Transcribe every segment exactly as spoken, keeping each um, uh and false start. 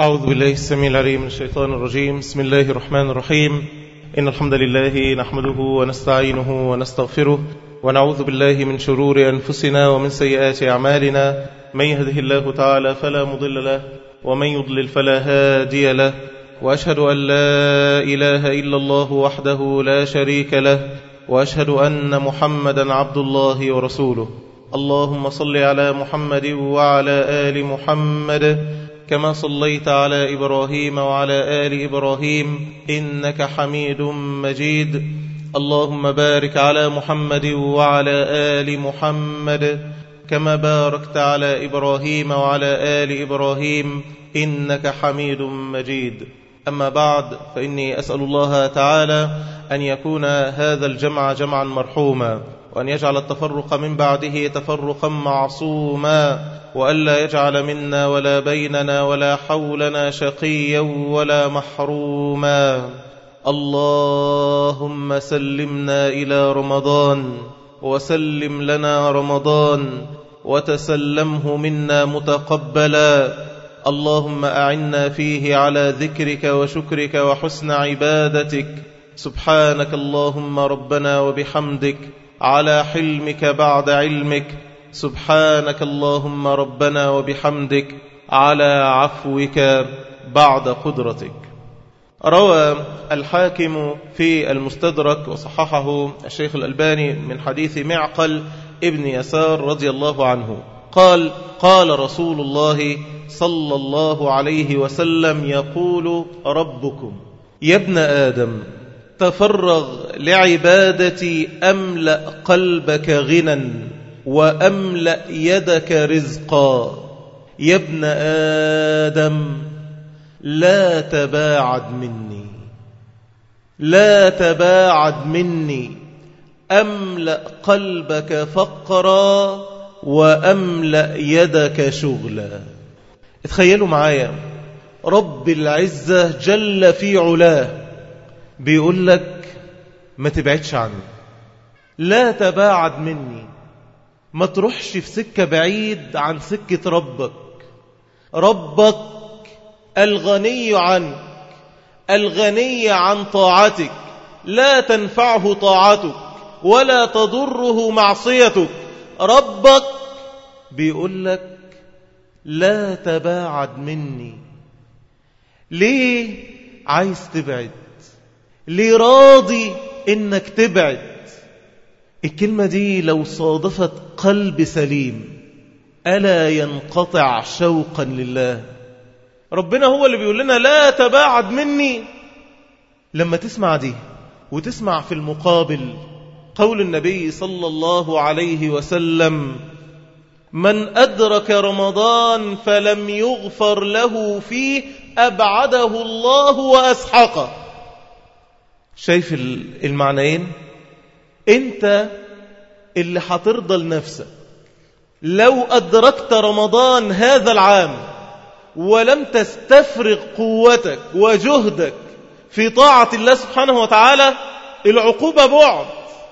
أعوذ بالله السميع العليم من الشيطان الرجيم. بسم الله الرحمن الرحيم. إن الحمد لله نحمده ونستعينه ونستغفره ونعوذ بالله من شرور أنفسنا ومن سيئات أعمالنا. من يهده الله تعالى فلا مضل له ومن يضلل فلا هادي له، وأشهد أن لا إله إلا الله وحده لا شريك له، وأشهد أن محمدا عبد الله ورسوله. اللهم صل على محمد وعلى آل محمد كما صليت على إبراهيم وعلى آل إبراهيم إنك حميد مجيد. اللهم بارك على محمد وعلى آل محمد كما باركت على إبراهيم وعلى آل إبراهيم إنك حميد مجيد. أما بعد، فإني أسأل الله تعالى أن يكون هذا الجمع جمعا مرحوما، وأن يجعل التفرق من بعده تفرقا معصوما، وألا يجعل منا ولا بيننا ولا حولنا شقيا ولا محروما. اللهم سلمنا إلى رمضان وسلم لنا رمضان وتسلمه منا متقبلا. اللهم أعنا فيه على ذكرك وشكرك وحسن عبادتك. سبحانك اللهم ربنا وبحمدك على حلمك بعد علمك. سبحانك اللهم ربنا وبحمدك على عفوك بعد قدرتك. روى الحاكم في المستدرك وصححه الشيخ الألباني من حديث معقل ابن يسار رضي الله عنه قال: قال رسول الله صلى الله عليه وسلم يقول: ربكم يا ابن آدم تفرغ لعبادتي أملأ قلبك غنى وأملأ يدك رزقا. يا ابن آدم لا تباعد مني، لا تباعد مني، أملأ قلبك فقرا وأملأ يدك شغلا. اتخيلوا معايا رب العزة جل في علاه بيقول لك ما تبعدش عني، لا تباعد مني، ما تروحش في سكة بعيد عن سكة ربك. ربك الغني عنك، الغني عن طاعتك، لا تنفعه طاعتك ولا تضره معصيتك. ربك بيقول لك لا تباعد مني. ليه عايز تبعد؟ ليه راضي انك تبعد؟ الكلمة دي لو صادفت قلب سليم ألا ينقطع شوقا لله. ربنا هو اللي بيقول لنا لا تباعد مني. لما تسمع دي وتسمع في المقابل قول النبي صلى الله عليه وسلم: من أدرك رمضان فلم يغفر له فيه أبعده الله وأسحقه. شايف المعنيين؟ انت اللي هترضى لنفسك لو أدركت رمضان هذا العام ولم تستفرغ قوتك وجهدك في طاعة الله سبحانه وتعالى. العقوبة بعد،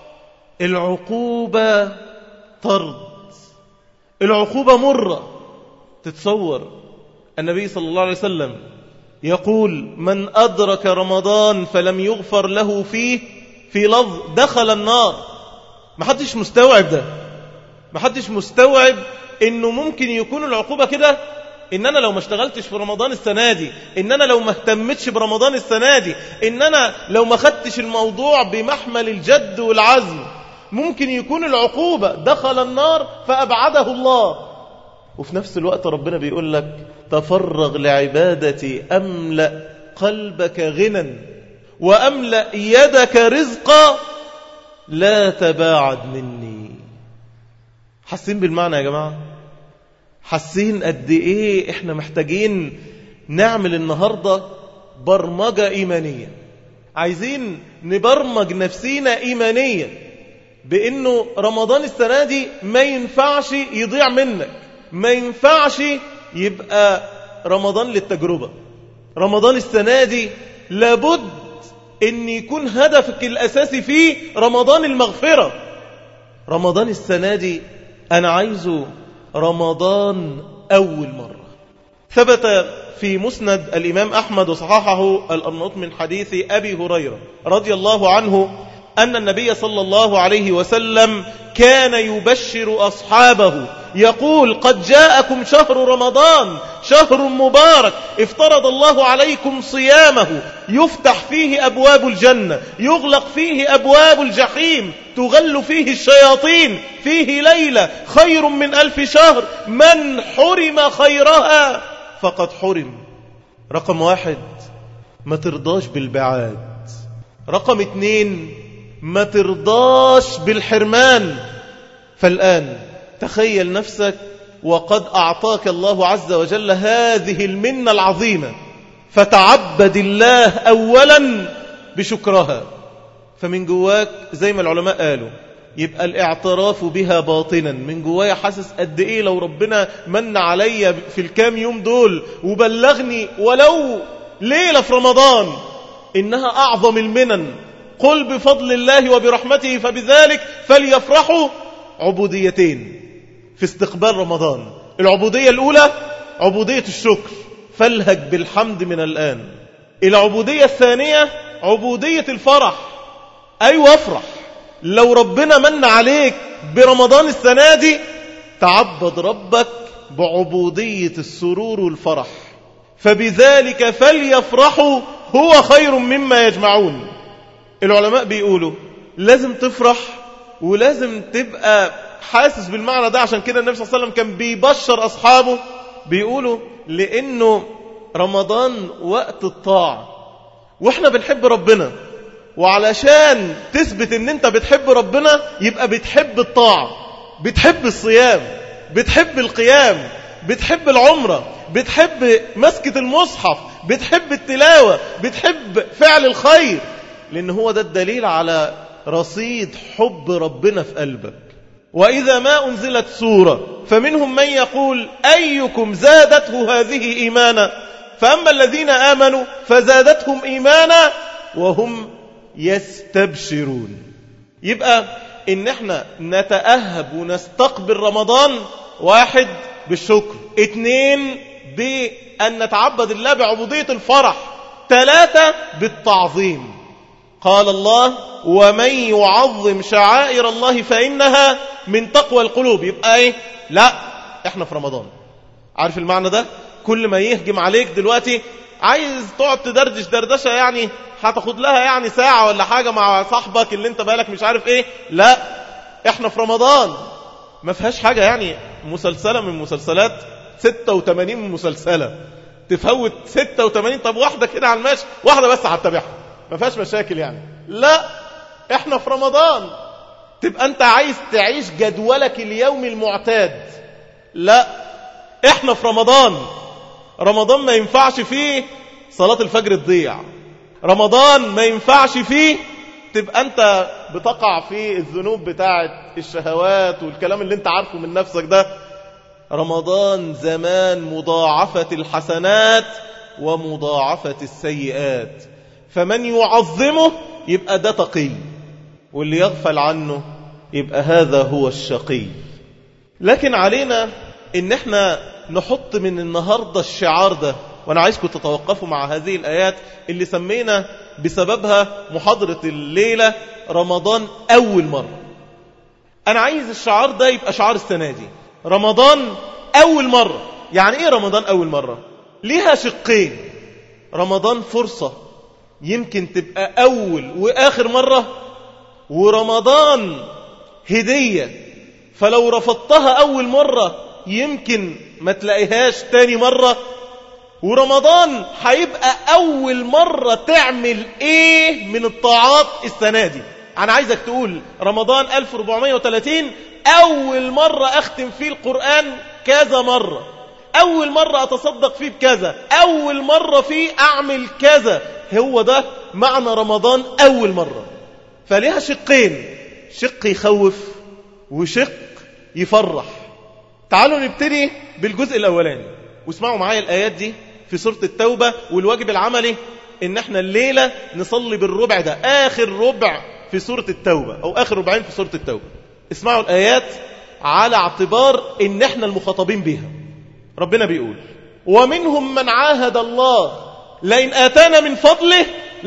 العقوبة طرد، العقوبة مرة. تتصور النبي صلى الله عليه وسلم يقول: من أدرك رمضان فلم يغفر له فيه، في لفظ دخل النار. ما حدش مستوعب ده، ما حدش مستوعب انه ممكن يكون العقوبة كده، ان انا لو ما اشتغلتش في رمضان السنة دي، ان انا لو ما اهتمتش برمضان السنة دي، ان انا لو ما خدتش الموضوع بمحمل الجد والعزم، ممكن يكون العقوبة دخل النار فأبعده الله. وفي نفس الوقت ربنا بيقول لك: تفرغ لعبادتي أملأ قلبك غنى وأملأ يدك رزقا، لا تباعد مني. حاسين بالمعنى يا جماعة؟ حاسين قد إيه إحنا محتاجين نعمل النهاردة برمجة إيمانية؟ عايزين نبرمج نفسينا إيمانيا بأنه رمضان السنة دي ما ينفعش يضيع منك، ما ينفعش يبقى رمضان للتجربة. رمضان السنة دي لابد أن يكون هدفك الأساسي فيه رمضان المغفرة. رمضان السنة دي أنا عايزه رمضان أول مرة، ثبت في مسند الإمام أحمد وصححه الأرناؤوط من حديث أبي هريرة رضي الله عنه أن النبي صلى الله عليه وسلم كان يبشر أصحابه يقول: قد جاءكم شهر رمضان شهر مبارك افترض الله عليكم صيامه، يفتح فيه أبواب الجنة، يغلق فيه أبواب الجحيم، تغل فيه الشياطين، فيه ليلة خير من ألف شهر، من حرم خيرها فقد حرم. رقم واحد، ما ترضاش بالبعاد. رقم اتنين، ما ترضاش بالحرمان. فالآن تخيل نفسك وقد أعطاك الله عز وجل هذه المنة العظيمة، فتعبد الله أولا بشكرها. فمن جواك زي ما العلماء قالوا يبقى الاعتراف بها باطنا، من جوايا حاسس قد ايه لو ربنا من عليا في الكام يوم دول وبلغني ولو ليلة في رمضان إنها أعظم المنن. قل بفضل الله وبرحمته فبذلك فليفرحوا. عبوديتين في استقبال رمضان: العبودية الأولى عبودية الشكر، فالهج بالحمد من الآن. العبودية الثانية عبودية الفرح. أيوة افرح لو ربنا من عليك برمضان السنة دي، تعبد ربك بعبودية السرور والفرح. فبذلك فليفرحوا هو خير مما يجمعون. العلماء بيقولوا لازم تفرح ولازم تبقى حاسس بالمعنى ده. عشان كده النبي صلى الله عليه وسلم كان بيبشر أصحابه، بيقولوا لأنه رمضان وقت الطاعة وإحنا بنحب ربنا، وعلشان تثبت ان انت بتحب ربنا يبقى بتحب الطاعة، بتحب الصيام، بتحب القيام، بتحب العمرة، بتحب مسكة المصحف، بتحب التلاوة، بتحب فعل الخير، لأن هو ده الدليل على رصيد حب ربنا في قلبك. وإذا ما أنزلت سورة فمنهم من يقول أيكم زادته هذه إيمانا، فأما الذين آمنوا فزادتهم إيمانا وهم يستبشرون. يبقى إن احنا نتأهب ونستقبل رمضان: واحد بالشكر، اثنين بأن نتعبد الله بعبودية الفرح، ثلاثة بالتعظيم. قال الله: ومن يعظم شعائر الله فإنها من تقوى القلوب. يبقى ايه؟ لا، احنا في رمضان. عارف المعنى ده؟ كل ما يهجم عليك دلوقتي عايز تقعد تدردش دردشة يعني هتاخد لها يعني ساعة ولا حاجة مع صاحبك اللي انت بالك مش عارف ايه، لا، احنا في رمضان. ما فيهاش حاجة يعني مسلسلة من مسلسلات ستة وثمانين مسلسلة تفوت ستة وثمانين، طب واحدة كده على الماشي، واحدة بس هتتابعها، ما فيهاش مشاكل يعني. لا، احنا في رمضان. تبقى انت عايز تعيش جدولك اليومي المعتاد، لا، احنا في رمضان. رمضان ما ينفعش فيه صلاة الفجر تضيع، رمضان ما ينفعش فيه تبقى انت بتقع في الذنوب بتاعة الشهوات والكلام اللي انت عارفه من نفسك ده. رمضان زمان مضاعفة الحسنات ومضاعفة السيئات، فمن يعظمه يبقى ده تقي، واللي يغفل عنه يبقى هذا هو الشقي. لكن علينا ان احنا نحط من النهاردة الشعار ده، وانا عايزكم تتوقفوا مع هذه الآيات اللي سمينا بسببها محاضرة الليلة رمضان أول مرة. أنا عايز الشعار ده يبقى شعار السنة دي، رمضان أول مرة. يعني إيه رمضان أول مرة؟ ليها شقين: رمضان فرصة يمكن تبقى أول وآخر مرة، ورمضان هدية فلو رفضتها أول مرة يمكن ما تلاقيهاش تاني مرة. ورمضان هيبقى أول مرة تعمل إيه من الطاعات السنة دي. أنا عايزك تقول رمضان ألف وأربعمائة وثلاثين أول مرة أختم فيه القرآن كذا مرة، أول مرة أتصدق فيه بكذا، أول مرة فيه أعمل كذا. هو ده معنى رمضان أول مرة. فليها شقين: شق يخوف وشق يفرح. تعالوا نبتدي بالجزء الأولاني واسمعوا معايا الآيات دي في سورة التوبة. والواجب العملي إن احنا الليلة نصلي بالربع ده، آخر ربع في سورة التوبة أو آخر ربعين في سورة التوبة. اسمعوا الآيات على اعتبار إن احنا المخاطبين بها. ربنا بيقول: ومنهم من عاهد الله لئن آتانا من فضله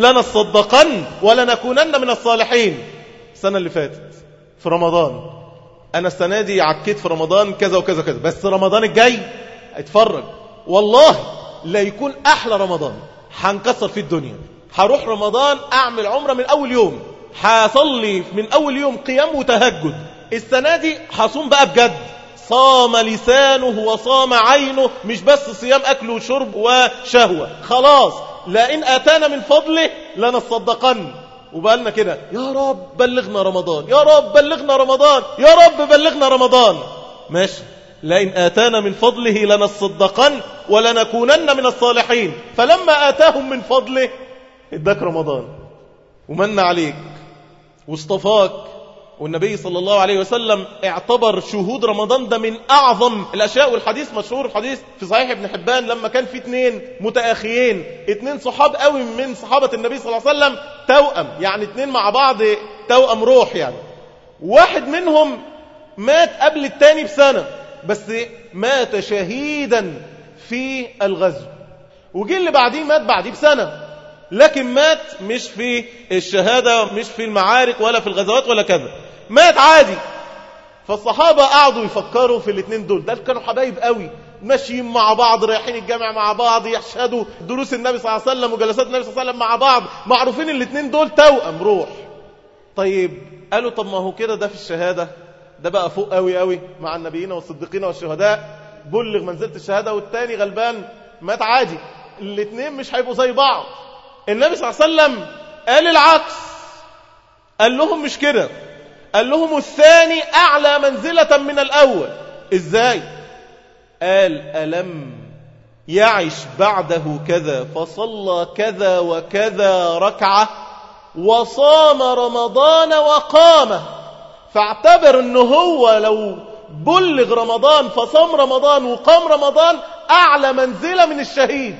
لنصدقن ولنكونن من الصالحين. السنة اللي فاتت في رمضان، أنا السنة دي عكيت في رمضان كذا وكذا كذا، بس رمضان الجاي اتفرج والله لا يكون أحلى رمضان، هنكسر في الدنيا. هروح رمضان أعمل عمرة من أول يوم، هصلي من أول يوم قيام وتهجد. السنة دي هصوم بقى بجد، صام لسانه وصام عينه، مش بس صيام أكل وشرب وشهوة. خلاص لئن آتانا من فضله لنصدقن. وبقالنا كده يا رب بلغنا رمضان، يا رب بلغنا رمضان، يا رب بلغنا رمضان. ماشي، لئن آتانا من فضله لنصدقن ولنكونن من الصالحين. فلما آتاهم من فضله اداك رمضان ومن عليك واصطفاك. والنبي صلى الله عليه وسلم اعتبر شهود رمضان ده من أعظم الأشياء. والحديث مشهور، الحديث في صحيح ابن حبان، لما كان في اتنين متأخيين، اتنين صحاب قوي من صحابة النبي صلى الله عليه وسلم، توأم، يعني اتنين مع بعض توأم روح يعني. واحد منهم مات قبل التاني بسنة، بس مات شهيدا في الغزو، وجي اللي بعديه مات بعديه بسنة، لكن مات مش في الشهادة، مش في المعارك ولا في الغزوات ولا كذا، مات عادي. فالصحابة قعدوا يفكروا في الاثنين دول، ده كانوا حبايب قوي، ماشيين مع بعض، رايحين الجامع مع بعض، يشهدوا دروس النبي صلى الله عليه وسلم وجلسات النبي صلى الله عليه وسلم مع بعض، معروفين الاثنين دول توأم روح. طيب قالوا طب ما هو كده، ده في الشهادة ده بقى فوق قوي قوي مع النبيين والصديقين والشهداء، بلغ منزلة الشهادة، والتاني غلبان مات عادي، الاثنين مش هيبقوا زي بعض. النبي صلى الله عليه وسلم قال العكس، قال لهم مش كده، قال لهم الثاني أعلى منزلة من الأول. إزاي؟ قال ألم يعش بعده كذا فصلى كذا وكذا ركعة وصام رمضان وقامه، فاعتبر أنه هو لو بلغ رمضان فصام رمضان وقام رمضان أعلى منزلة من الشهيد.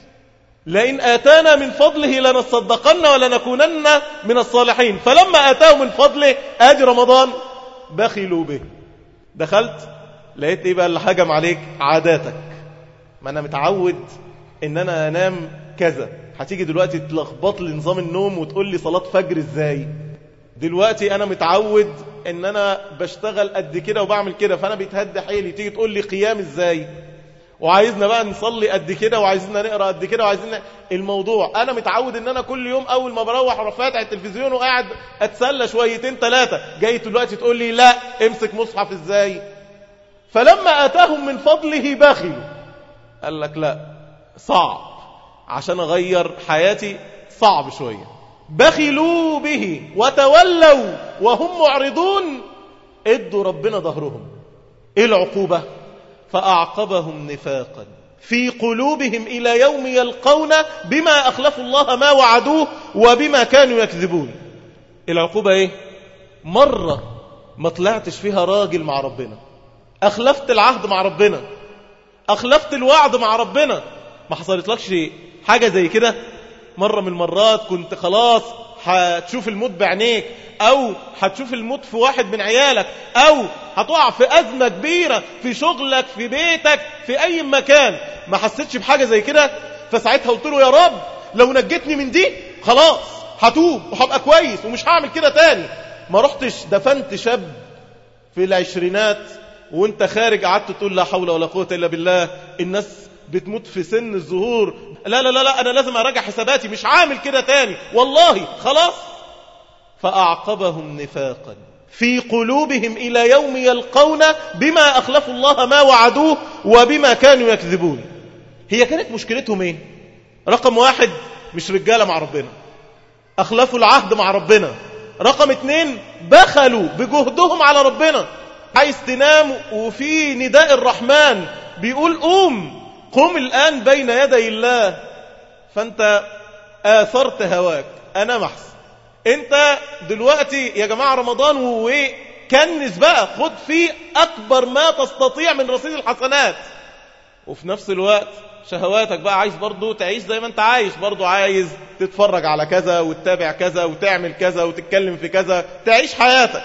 لئن آتانا من فضله لنصدقن ولنكونن من الصالحين. فلما آتاهم من فضله آدي رمضان بخلوا به. دخلت لقيت ايه بقى اللي حجم عليك؟ عاداتك. ما انا متعود ان انا انام كذا، هتيجي دلوقتي تلخبط لي نظام النوم وتقول لي صلاة فجر ازاي؟ دلوقتي انا متعود ان انا بشتغل قد كده وبعمل كده، فانا بيتهدى حيلي، تيجي تقول لي قيام ازاي؟ وعايزنا بقى نصلي قد كده، وعايزنا نقرأ قد كده، وعايزنا الموضوع. انا متعود ان انا كل يوم اول ما بروح اروح فاتح التلفزيون وقاعد اتسلى شويتين ثلاثة، جاي دلوقتي تقول لي لا امسك مصحف ازاي؟ فلما آتاهم من فضله بخلوا. قال لك لا، صعب عشان اغير حياتي، صعب شوية. بخلوا به وتولوا وهم معرضون، ادوا ربنا ظهرهم. ايه العقوبة؟ فأعقبهم نفاقا في قلوبهم إلى يوم يلقون بما أخلفوا الله ما وعدوه وبما كانوا يكذبون. العقوبة ايه؟ مرة ما طلعتش فيها راجل مع ربنا، أخلفت العهد مع ربنا، أخلفت الوعد مع ربنا، ما حصلت لكش حاجة زي كده؟ مرة من المرات كنت خلاص هتشوف الموت بعينيك، أو هتشوف الموت في واحد من عيالك، أو هتقع في أزمة كبيرة في شغلك، في بيتك، في أي مكان، ما حسيتش بحاجة زي كده؟ فساعتها قلت له يا رب لو نجتني من دي خلاص هتوب وهبقى كويس ومش هعمل كده تاني. ما رحتش دفنت شاب في العشرينات وانت خارج قعدت تقول لا حول ولا قوة إلا بالله، الناس بتموت في سن الظهور، لا لا لا لا أنا لازم أراجع حساباتي، مش عامل كده تاني والله خلاص. فأعقبهم نفاقا في قلوبهم إلى يوم يلقون بما أخلفوا الله ما وعدوه وبما كانوا يكذبون. هي كانت مشكلتهم ايه؟ رقم واحد، مش رجالة مع ربنا، أخلفوا العهد مع ربنا. رقم اتنين، بخلوا بجهدهم على ربنا. عايز تنام وفي نداء الرحمن بيقول قوم قم الآن بين يدي الله، فأنت آثرت هواك، أنا محسن. أنت دلوقتي يا جماعة رمضان وكنس بقى، خد فيه أكبر ما تستطيع من رصيد الحسنات، وفي نفس الوقت شهواتك بقى عايز برضو تعيش زي ما انت عايش، برضو عايز تتفرج على كذا وتتابع كذا وتعمل كذا وتتكلم في كذا، تعيش حياتك.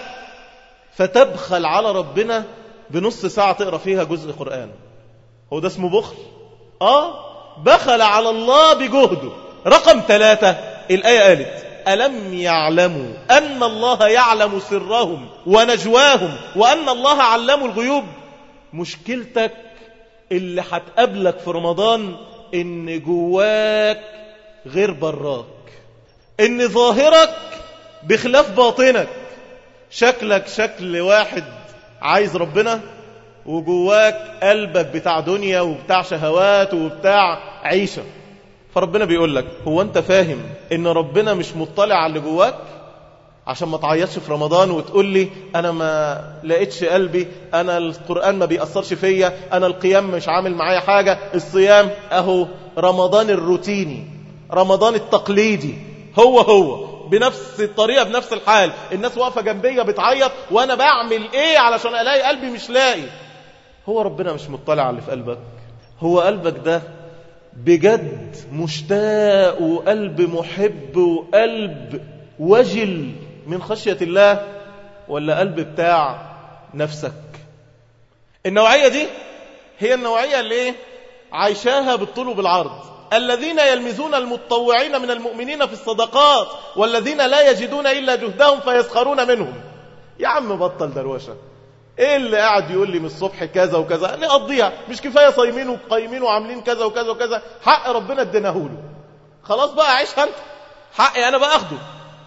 فتبخل على ربنا بنص ساعة تقرأ فيها جزء قرآن. هو ده اسمه بخل؟ آه بخل على الله بجهده. رقم ثلاثة الآية قالت ألم يعلموا أن الله يعلم سرهم ونجواهم وأن الله علم الغيوب. مشكلتك اللي هتقابلك في رمضان إن جواك غير براك، إن ظاهرك بخلاف باطنك. شكلك شكل واحد عايز ربنا وجواك قلبك بتاع دنيا وبتاع شهوات وبتاع عيشة. فربنا بيقول لك هو أنت فاهم إن ربنا مش مطلع على اللي جواك؟ عشان ما تعيطش في رمضان وتقول لي أنا ما لقيتش قلبي، أنا القرآن ما بيأثرش فيا، أنا القيام مش عامل معايا حاجة، الصيام أهو رمضان الروتيني، رمضان التقليدي، هو هو بنفس الطريقة بنفس الحال. الناس واقفة جنبية بتعيط وأنا بعمل إيه علشان ألاقي قلبي مش لاقي. هو ربنا مش مطلع على اللي في قلبك؟ هو قلبك ده بجد مشتاق وقلب محب وقلب وجل من خشية الله، ولا قلب بتاع نفسك؟ النوعية دي هي النوعية اللي عايشاها بالطول وبالعرض. الذين يلمزون المتطوعين من المؤمنين في الصدقات والذين لا يجدون إلا جهدهم فيسخرون منهم. يا عم بطل دروشة، ايه اللي قاعد يقول لي من الصبح كذا وكذا نقضيها؟ مش كفاية صايمين وقايمين وعاملين كذا وكذا وكذا؟ حق ربنا اديناهوله، خلاص بقى عيش انت، حقي انا بقى اخده.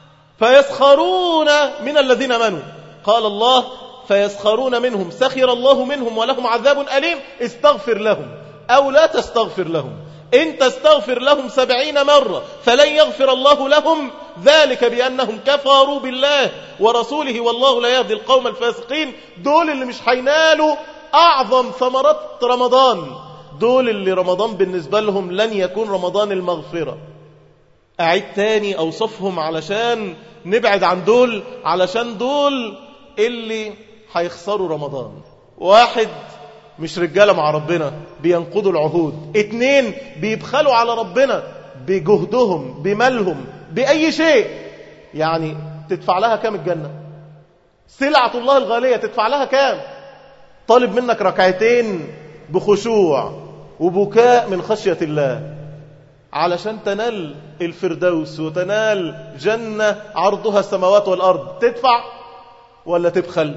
فيسخرون من الذين امنوا، قال الله فيسخرون منهم سخر الله منهم ولهم عذاب أليم استغفر لهم أو لا تستغفر لهم إن تستغفر لهم سبعين مرة فلن يغفر الله لهم ذلك بأنهم كفروا بالله ورسوله والله لا يهدي القوم الفاسقين. دول اللي مش هينالوا أعظم ثمرات رمضان، دول اللي رمضان بالنسبة لهم لن يكون رمضان المغفرة. أعيد تاني أوصفهم علشان نبعد عن دول، علشان دول اللي هيخسروا رمضان. واحد مش رجالة مع ربنا بينقضوا العهود، اتنين بيبخلوا على ربنا بجهدهم بمالهم بأي شيء. يعني تدفع لها كام الجنة؟ سلعة الله الغالية تدفع لها كام؟ طالب منك ركعتين بخشوع وبكاء من خشية الله علشان تنال الفردوس وتنال جنة عرضها السماوات والأرض، تدفع ولا تبخل؟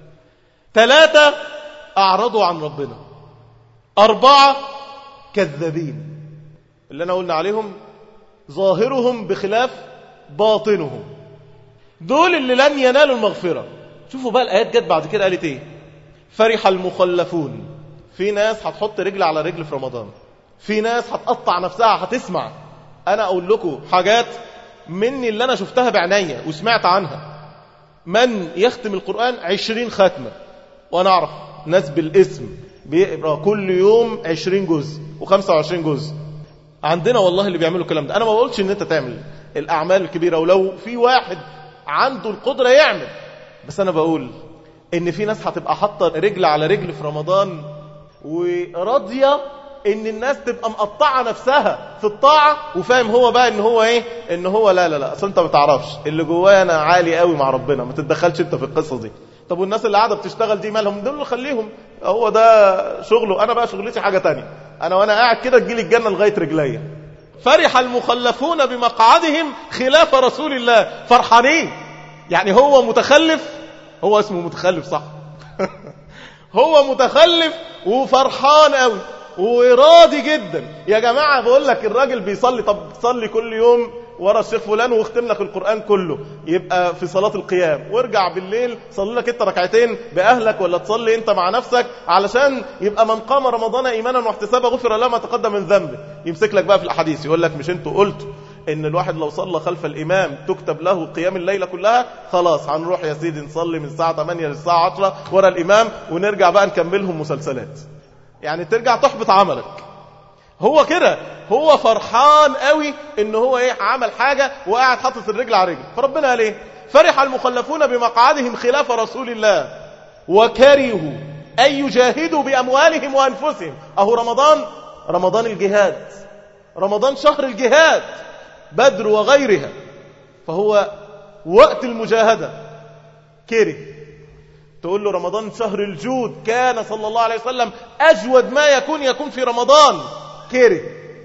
ثلاثة أعرضوا عن ربنا. أربعة كذابين، اللي أنا قلنا عليهم ظاهرهم بخلاف باطنهم، دول اللي لن ينالوا المغفرة. شوفوا بقى الآيات جت بعد كده قالت إيه؟ فرح المخلفون. في ناس هتحط رجل على رجل في رمضان، في ناس هتقطع نفسها. هتسمع أنا أقول لكم حاجات مني اللي أنا شفتها بعناية وسمعت عنها. من يختم القرآن عشرين ختمة، وأنا أعرف ناس بالاسم بيقرأ كل يوم عشرين جزء وخمسة وعشرين جزء. عندنا والله اللي بيعملوا الكلام ده. أنا ما بقولش إن أنت تعمل الأعمال الكبيرة، ولو في واحد عنده القدرة يعمل، بس أنا بقول إن في ناس هتبقى حاطة رجل على رجل في رمضان وراضية إن الناس تبقى مقطعة نفسها في الطاعة، وفاهم هو بقى إن هو إيه، إن هو لا لا لا أصل أنت ما تعرفش اللي جوايا أنا عالي قوي مع ربنا، ما تتدخلش أنت في القصة دي. طب والناس اللي قاعدة بتشتغل دي مالهم؟ دول خليهم، هو ده شغله، أنا بقى شغلتي حاجة تانية. أنا وأنا قاعد كده تجيلي الجنة لغاية رجليا. فرح المخلفون بمقعدهم خلاف رسول الله. فرحانين يعني هو متخلف، هو اسمه متخلف صح هو متخلف وفرحان قوي وراضي جدا. يا جماعة بقول لك الراجل بيصلي، طب تصلي كل يوم ورا الشيخ فلان واختم لك القرآن كله، يبقى في صلاة القيام، وارجع بالليل صلي لك انت ركعتين بأهلك ولا تصلي انت مع نفسك، علشان يبقى من قام رمضان ايمانا واحتسابا غفر له ما تقدم من ذنبه. يمسك لك بقى في الاحاديث يقول لك مش انتوا قلتوا ان الواحد لو صلى خلف الامام تكتب له قيام الليلة كلها؟ خلاص هنروح يا سيدي نصلي من الساعة ثمانية للساعة عشرة ورا الامام ونرجع بقى نكملهم مسلسلات، يعني ترجع تحبط عملك. هو كده، هو فرحان قوي ان هو ايه، عمل حاجة وقاعد حاطط الرجل على رجل. فربنا قال ايه؟ فرح المخلفون بمقعدهم خلاف رسول الله وكرهوا ان يجاهدوا باموالهم وانفسهم. اهو رمضان، رمضان الجهاد، رمضان شهر الجهاد، بدر وغيرها، فهو وقت المجاهدة. كره تقول له رمضان شهر الجود، كان صلى الله عليه وسلم أجود ما يكون يكون في رمضان، كره،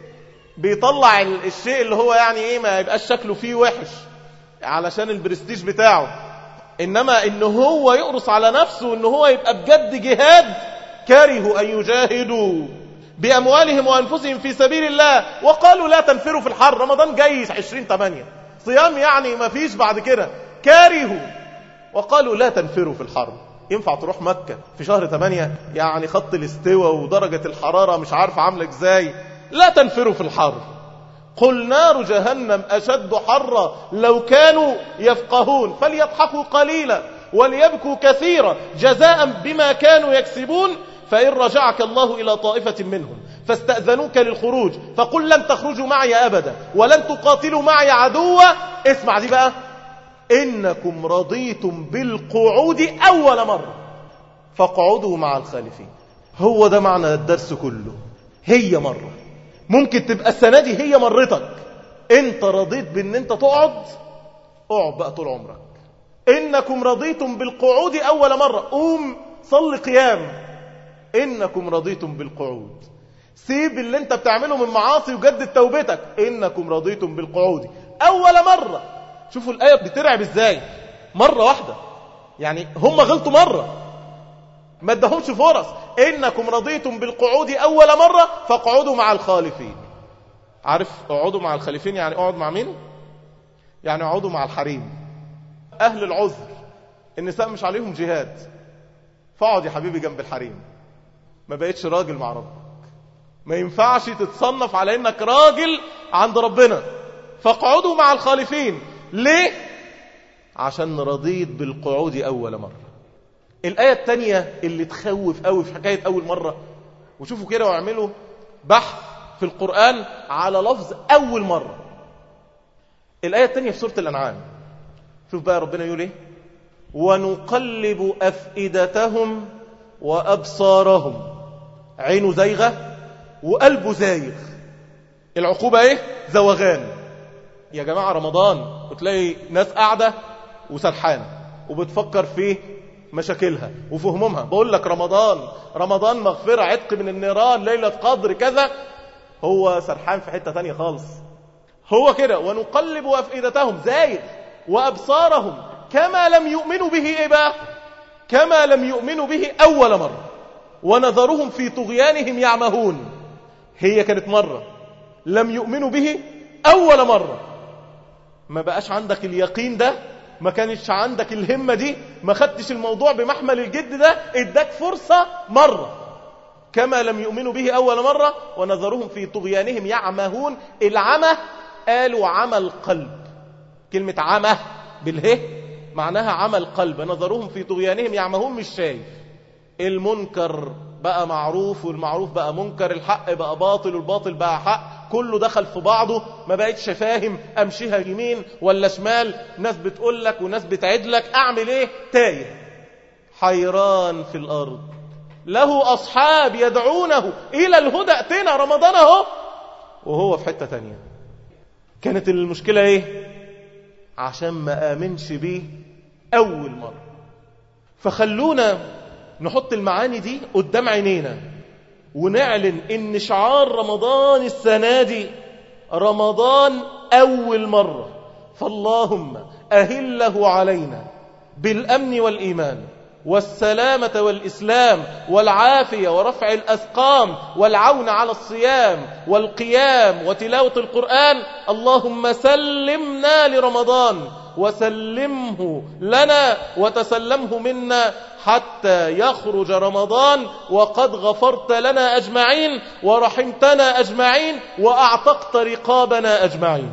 بيطلع الشيء اللي هو يعني ايه ما يبقاش شكله فيه وحش علشان البرستيج بتاعه. انما انه هو يقرص على نفسه انه هو يبقى بجد جهاد، كرهوا ان يجاهدوا باموالهم وانفسهم في سبيل الله وقالوا لا تنفروا في الحر. رمضان جاي عشرين ثمانية، صيام يعني ما فيش بعد كده. كرهوا وقالوا لا تنفروا في الحر. ينفع تروح مكة في شهر ثمانية؟ يعني خط الاستواء ودرجة الحرارة مش عارف عاملة ازاي. لا تنفروا في الحر. قل نار جهنم أشد حرا لو كانوا يفقهون فليضحكوا قليلا وليبكوا كثيرا جزاء بما كانوا يكسبون. فإن رجعك الله إلى طائفة منهم فاستأذنوك للخروج فقل لن تخرجوا معي أبدا ولن تقاتلوا معي عدوا. اسمع دي بقى، إنكم رضيتم بالقعود أول مرة فاقعدوا مع الخالفين. هو ده معنى الدرس كله. هي مرة ممكن تبقى السنة دي هي مرتك، انت رضيت بان انت تقعد، اقعد بقى طول عمرك. انكم رضيتم بالقعود اول مرة، قوم صل قيام. انكم رضيتم بالقعود، سيب اللي انت بتعمله من معاصي وجدد توبتك. انكم رضيتم بالقعود اول مرة. شوفوا الآية بترعب ازاي، مرة واحدة يعني هم غلطوا مرة ما ادهمش فرص. إنكم رضيتم بالقعود أول مرة فاقعدوا مع الخالفين. عارف اقعدوا مع الخالفين يعني اقعد مع مين؟ يعني اقعدوا مع الحريم، أهل العذر، النساء مش عليهم جهاد، فاقعد يا حبيبي جنب الحريم. ما بقيتش راجل مع ربك، ما ينفعش تتصنف على إنك راجل عند ربنا. فاقعدوا مع الخالفين. ليه؟ عشان رضيت بالقعود أول مرة. الآية الثانية اللي تخوف قوي في حكاية أول مرة، وشوفوا كده واعملوا بحث في القرآن على لفظ أول مرة. الآية الثانية في سورة الأنعام. شوف بقى ربنا يقول إيه: ونقلب أفئدتهم وأبصارهم. عينه زيغة وقلبه زايغ. العقوبة إيه؟ زوغان. يا جماعة رمضان وتلاقي ناس قاعدة وسرحانة وبتفكر في مشاكلها وفي همومها. بقول لك رمضان رمضان مغفرة، عتق من النيران، ليلة قدر كذا، هو سرحان في حتة تانية خالص. هو كده. ونقلب أفئدتهم زايغ وأبصارهم كما لم يؤمنوا به. إيه بقى؟ كما لم يؤمنوا به أول مرة ونذرهم في طغيانهم يعمهون. هي كانت مرة لم يؤمنوا به أول مرة، ما بقاش عندك اليقين ده، ما كانش عندك الهمة دي، ما خدتش الموضوع بمحمل الجد ده، اداك فرصة مرة. كما لم يؤمنوا به أول مرة ونذرهم في طغيانهم يعمهون. العمى قالوا عمى القلب، كلمة عمى بالهه معناها عمى القلب. نذرهم في طغيانهم يعمهون، مش شايف. المنكر بقى معروف والمعروف بقى منكر، الحق بقى باطل والباطل بقى حق، كله دخل في بعضه. ما بقتش فاهم امشيها يمين ولا شمال، ناس بتقول لك وناس بتعد لك، اعمل ايه؟ تايه حيران في الارض. له اصحاب يدعونه الى الهدى ائتنا. رمضان اهو وهو في حتة تانية. كانت المشكلة ايه؟ عشان ما امنش بيه اول مرة. فخلونا نحط المعاني دي قدام عينينا ونعلن ان شعار رمضان السنة دي رمضان أول مرة. فاللهم أهله علينا بالأمن والإيمان والسلامة والإسلام والعافية ورفع الأثقام والعون على الصيام والقيام وتلاوة القرآن. اللهم سلمنا لرمضان وسلمه لنا وتسلمه منا حتى يخرج رمضان وقد غفرت لنا أجمعين ورحمتنا أجمعين وأعتقت رقابنا أجمعين.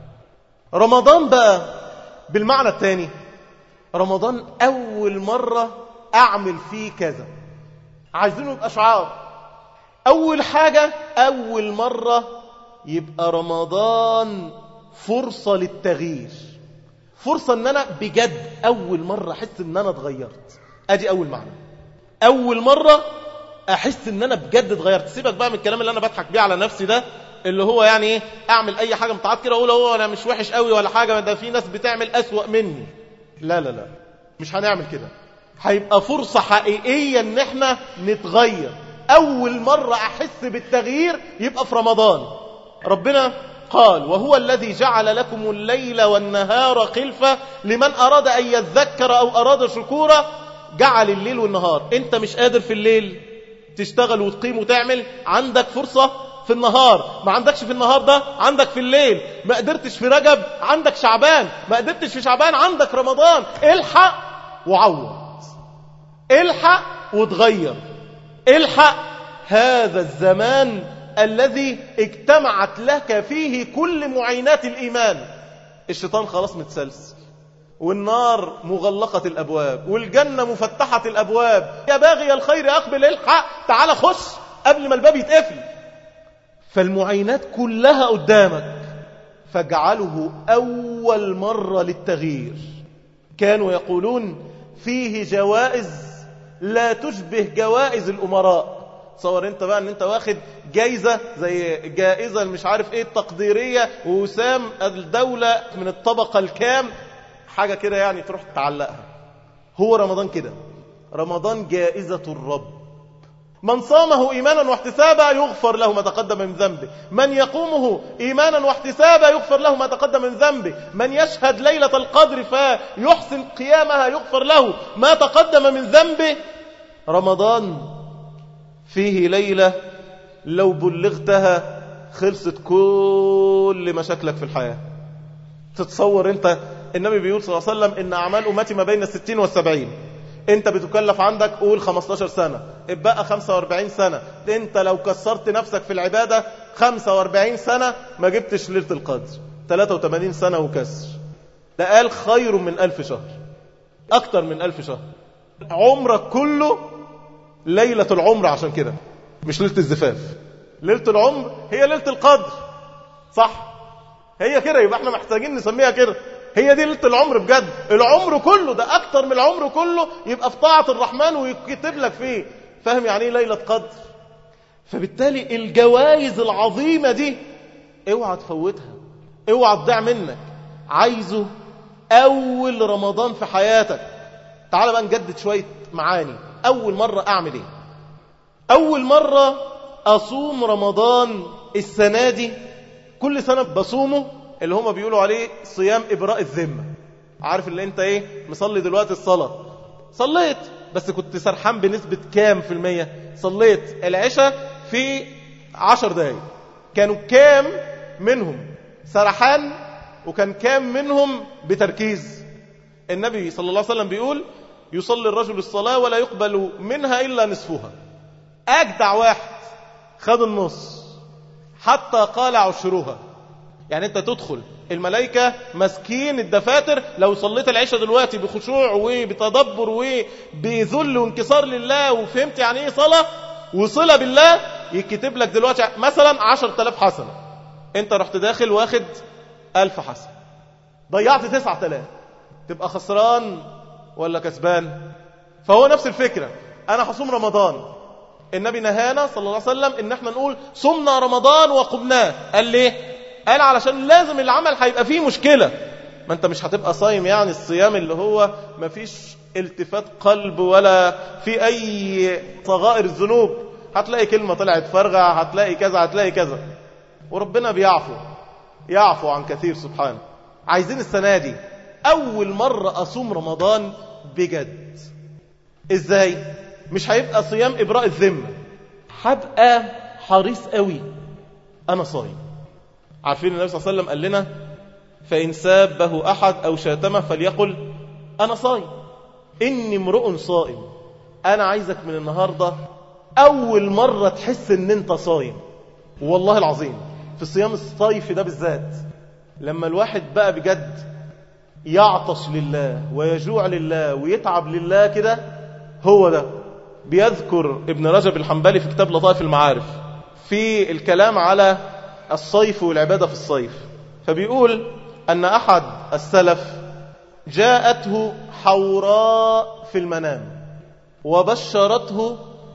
رمضان بقى بالمعنى الثاني، رمضان أول مرة أعمل فيه كذا. عايزينه يبقى شعار. أول حاجة أول مرة يبقى رمضان فرصة للتغيير، فرصة ان انا بجد اول مرة احس ان انا اتغيرت. ادي اول معنى، اول مرة احس ان انا بجد اتغيرت. سيبك بقى من الكلام اللي انا بضحك بيه على نفسي ده، اللي هو يعني ايه، اعمل اي حاجة متعاد كده اقول هو انا مش وحش قوي ولا حاجة، ده في ناس بتعمل اسوأ مني. لا لا لا، مش هنعمل كده. هيبقى فرصة حقيقية ان احنا نتغير. أول مرة أحس بالتغيير يبقى في رمضان. ربنا قال وهو الذي جعل لكم الليل والنهار خلفة لمن أراد أن يذكر أو أراد شكورا. جعل الليل والنهار. أنت مش قادر في الليل تشتغل وتقيم وتعمل، عندك فرصة في النهار. ما عندكش في النهار ده عندك في الليل. ما قدرتش في رجب عندك شعبان. ما قدرتش في شعبان عندك رمضان. الحق وعوض، الحق وتغير، الحق. هذا الزمان الذي اجتمعت لك فيه كل معينات الإيمان. الشيطان خلاص متسلسل، والنار مغلقة الأبواب، والجنة مفتحة الأبواب. يا باغي الخير أقبل، الحق تعال خش قبل ما الباب يتقفل. فالمعينات كلها قدامك، فاجعله أول مرة للتغيير. كانوا يقولون فيه جوائز لا تشبه جوائز الأمراء. تصور انت بقى ان انت واخد جايزة زي جائزة مش عارف ايه التقديرية ووسام الدولة من الطبقة الكام، حاجة كده يعني تروح تعلقها. هو رمضان كده، رمضان جائزة الرب. من صامه إيمانا واحتسابا يغفر له ما تقدم من ذنبه، من يقومه إيمانا واحتسابا يغفر له ما تقدم من ذنبه، من يشهد ليلة القدر فيحسن قيامها يغفر له ما تقدم من ذنبه. رمضان فيه ليلة لو بلغتها خلصت كل مشاكلك في الحياة. تتصور انت النبي بيقول صلى الله عليه وسلم إن أعمال أمتي ما بين الستين والسبعين. انت بتكلف عندك قول خمستاشر سنة، ابقى خمسة واربعين سنة. انت لو كسرت نفسك في العبادة خمسة واربعين سنة ما جبتش ليلة القدر. ثلاثة وثمانين سنة وكسر. ده قال خير من ألف شهر، أكتر من ألف شهر. عمرك كله ليلة العمر. عشان كده مش ليلة الزفاف، ليلة العمر هي ليلة القدر. صح، هي كده. يبقى احنا محتاجين نسميها كده. هي دي ليلة العمر بجد. العمر كله ده أكتر من العمر كله يبقى في طاعة الرحمن ويكتب لك فيه. فاهم يعني ايه ليلة قدر؟ فبالتالي الجوائز العظيمة دي اوعى تفوتها، اوعى تضيع منك. عايزه أول رمضان في حياتك. تعال بقى نجدد شوية معاني. أول مرة أعمل إيه؟ أول مرة أصوم رمضان السنة دي. كل سنة بصومه اللي هما بيقولوا عليه صيام إبراء الذمة. عارف اللي انت ايه مصلي دلوقتي الصلاة، صليت بس كنت سرحان بنسبة كام في المية؟ صليت العشاء في عشر دقايق، كانوا كام منهم سرحان وكان كام منهم بتركيز؟ النبي صلى الله عليه وسلم بيقول يصلي الرجل الصلاة ولا يقبل منها إلا نصفها. أجدع واحد خد النص حتى قال عشرها. يعني انت تدخل الملائكة مسكين الدفاتر لو صليت العشاء دلوقتي بخشوع وبتدبر وبذل وانكسار لله وفهمت يعني ايه صلاة وصلة بالله، يكتب لك دلوقتي مثلا عشر تلاف حسنة. انت رحت داخل واخد ألف حسنة، ضيعت تسعة تلاف. تبقى خسران ولا كسبان؟ فهو نفس الفكرة. انا هصوم رمضان. النبي نهانا صلى الله عليه وسلم ان احنا نقول صمنا رمضان وقمناه. قال ليه؟ قال علشان لازم العمل هيبقى فيه مشكلة. ما انت مش هتبقى صايم يعني الصيام اللي هو ما فيش التفات قلب ولا في اي صغائر الذنوب. هتلاقي كلمة طلعت فارغة، هتلاقي كذا هتلاقي كذا. وربنا بيعفو، يعفو عن كثير سبحانه. عايزين السنة دي اول مرة اصوم رمضان بجد. ازاي؟ مش هيبقى صيام ابراء الذمة، هبقى حريص قوي انا صايم. عارفين النبي صلى الله عليه وسلم قال لنا فإن سابه أحد أو شاتمه فليقل أنا صايم، إني امرؤ صائم. أنا عايزك من النهاردة أول مرة تحس إن أنت صايم. والله العظيم في الصيام الصيفي ده بالذات لما الواحد بقى بجد يعطش لله ويجوع لله ويتعب لله كده، هو ده. بيذكر ابن رجب الحنبلي في كتاب لطائف المعارف في الكلام على الصيف والعبادة في الصيف، فبيقول أن أحد السلف جاءته حوراء في المنام وبشرته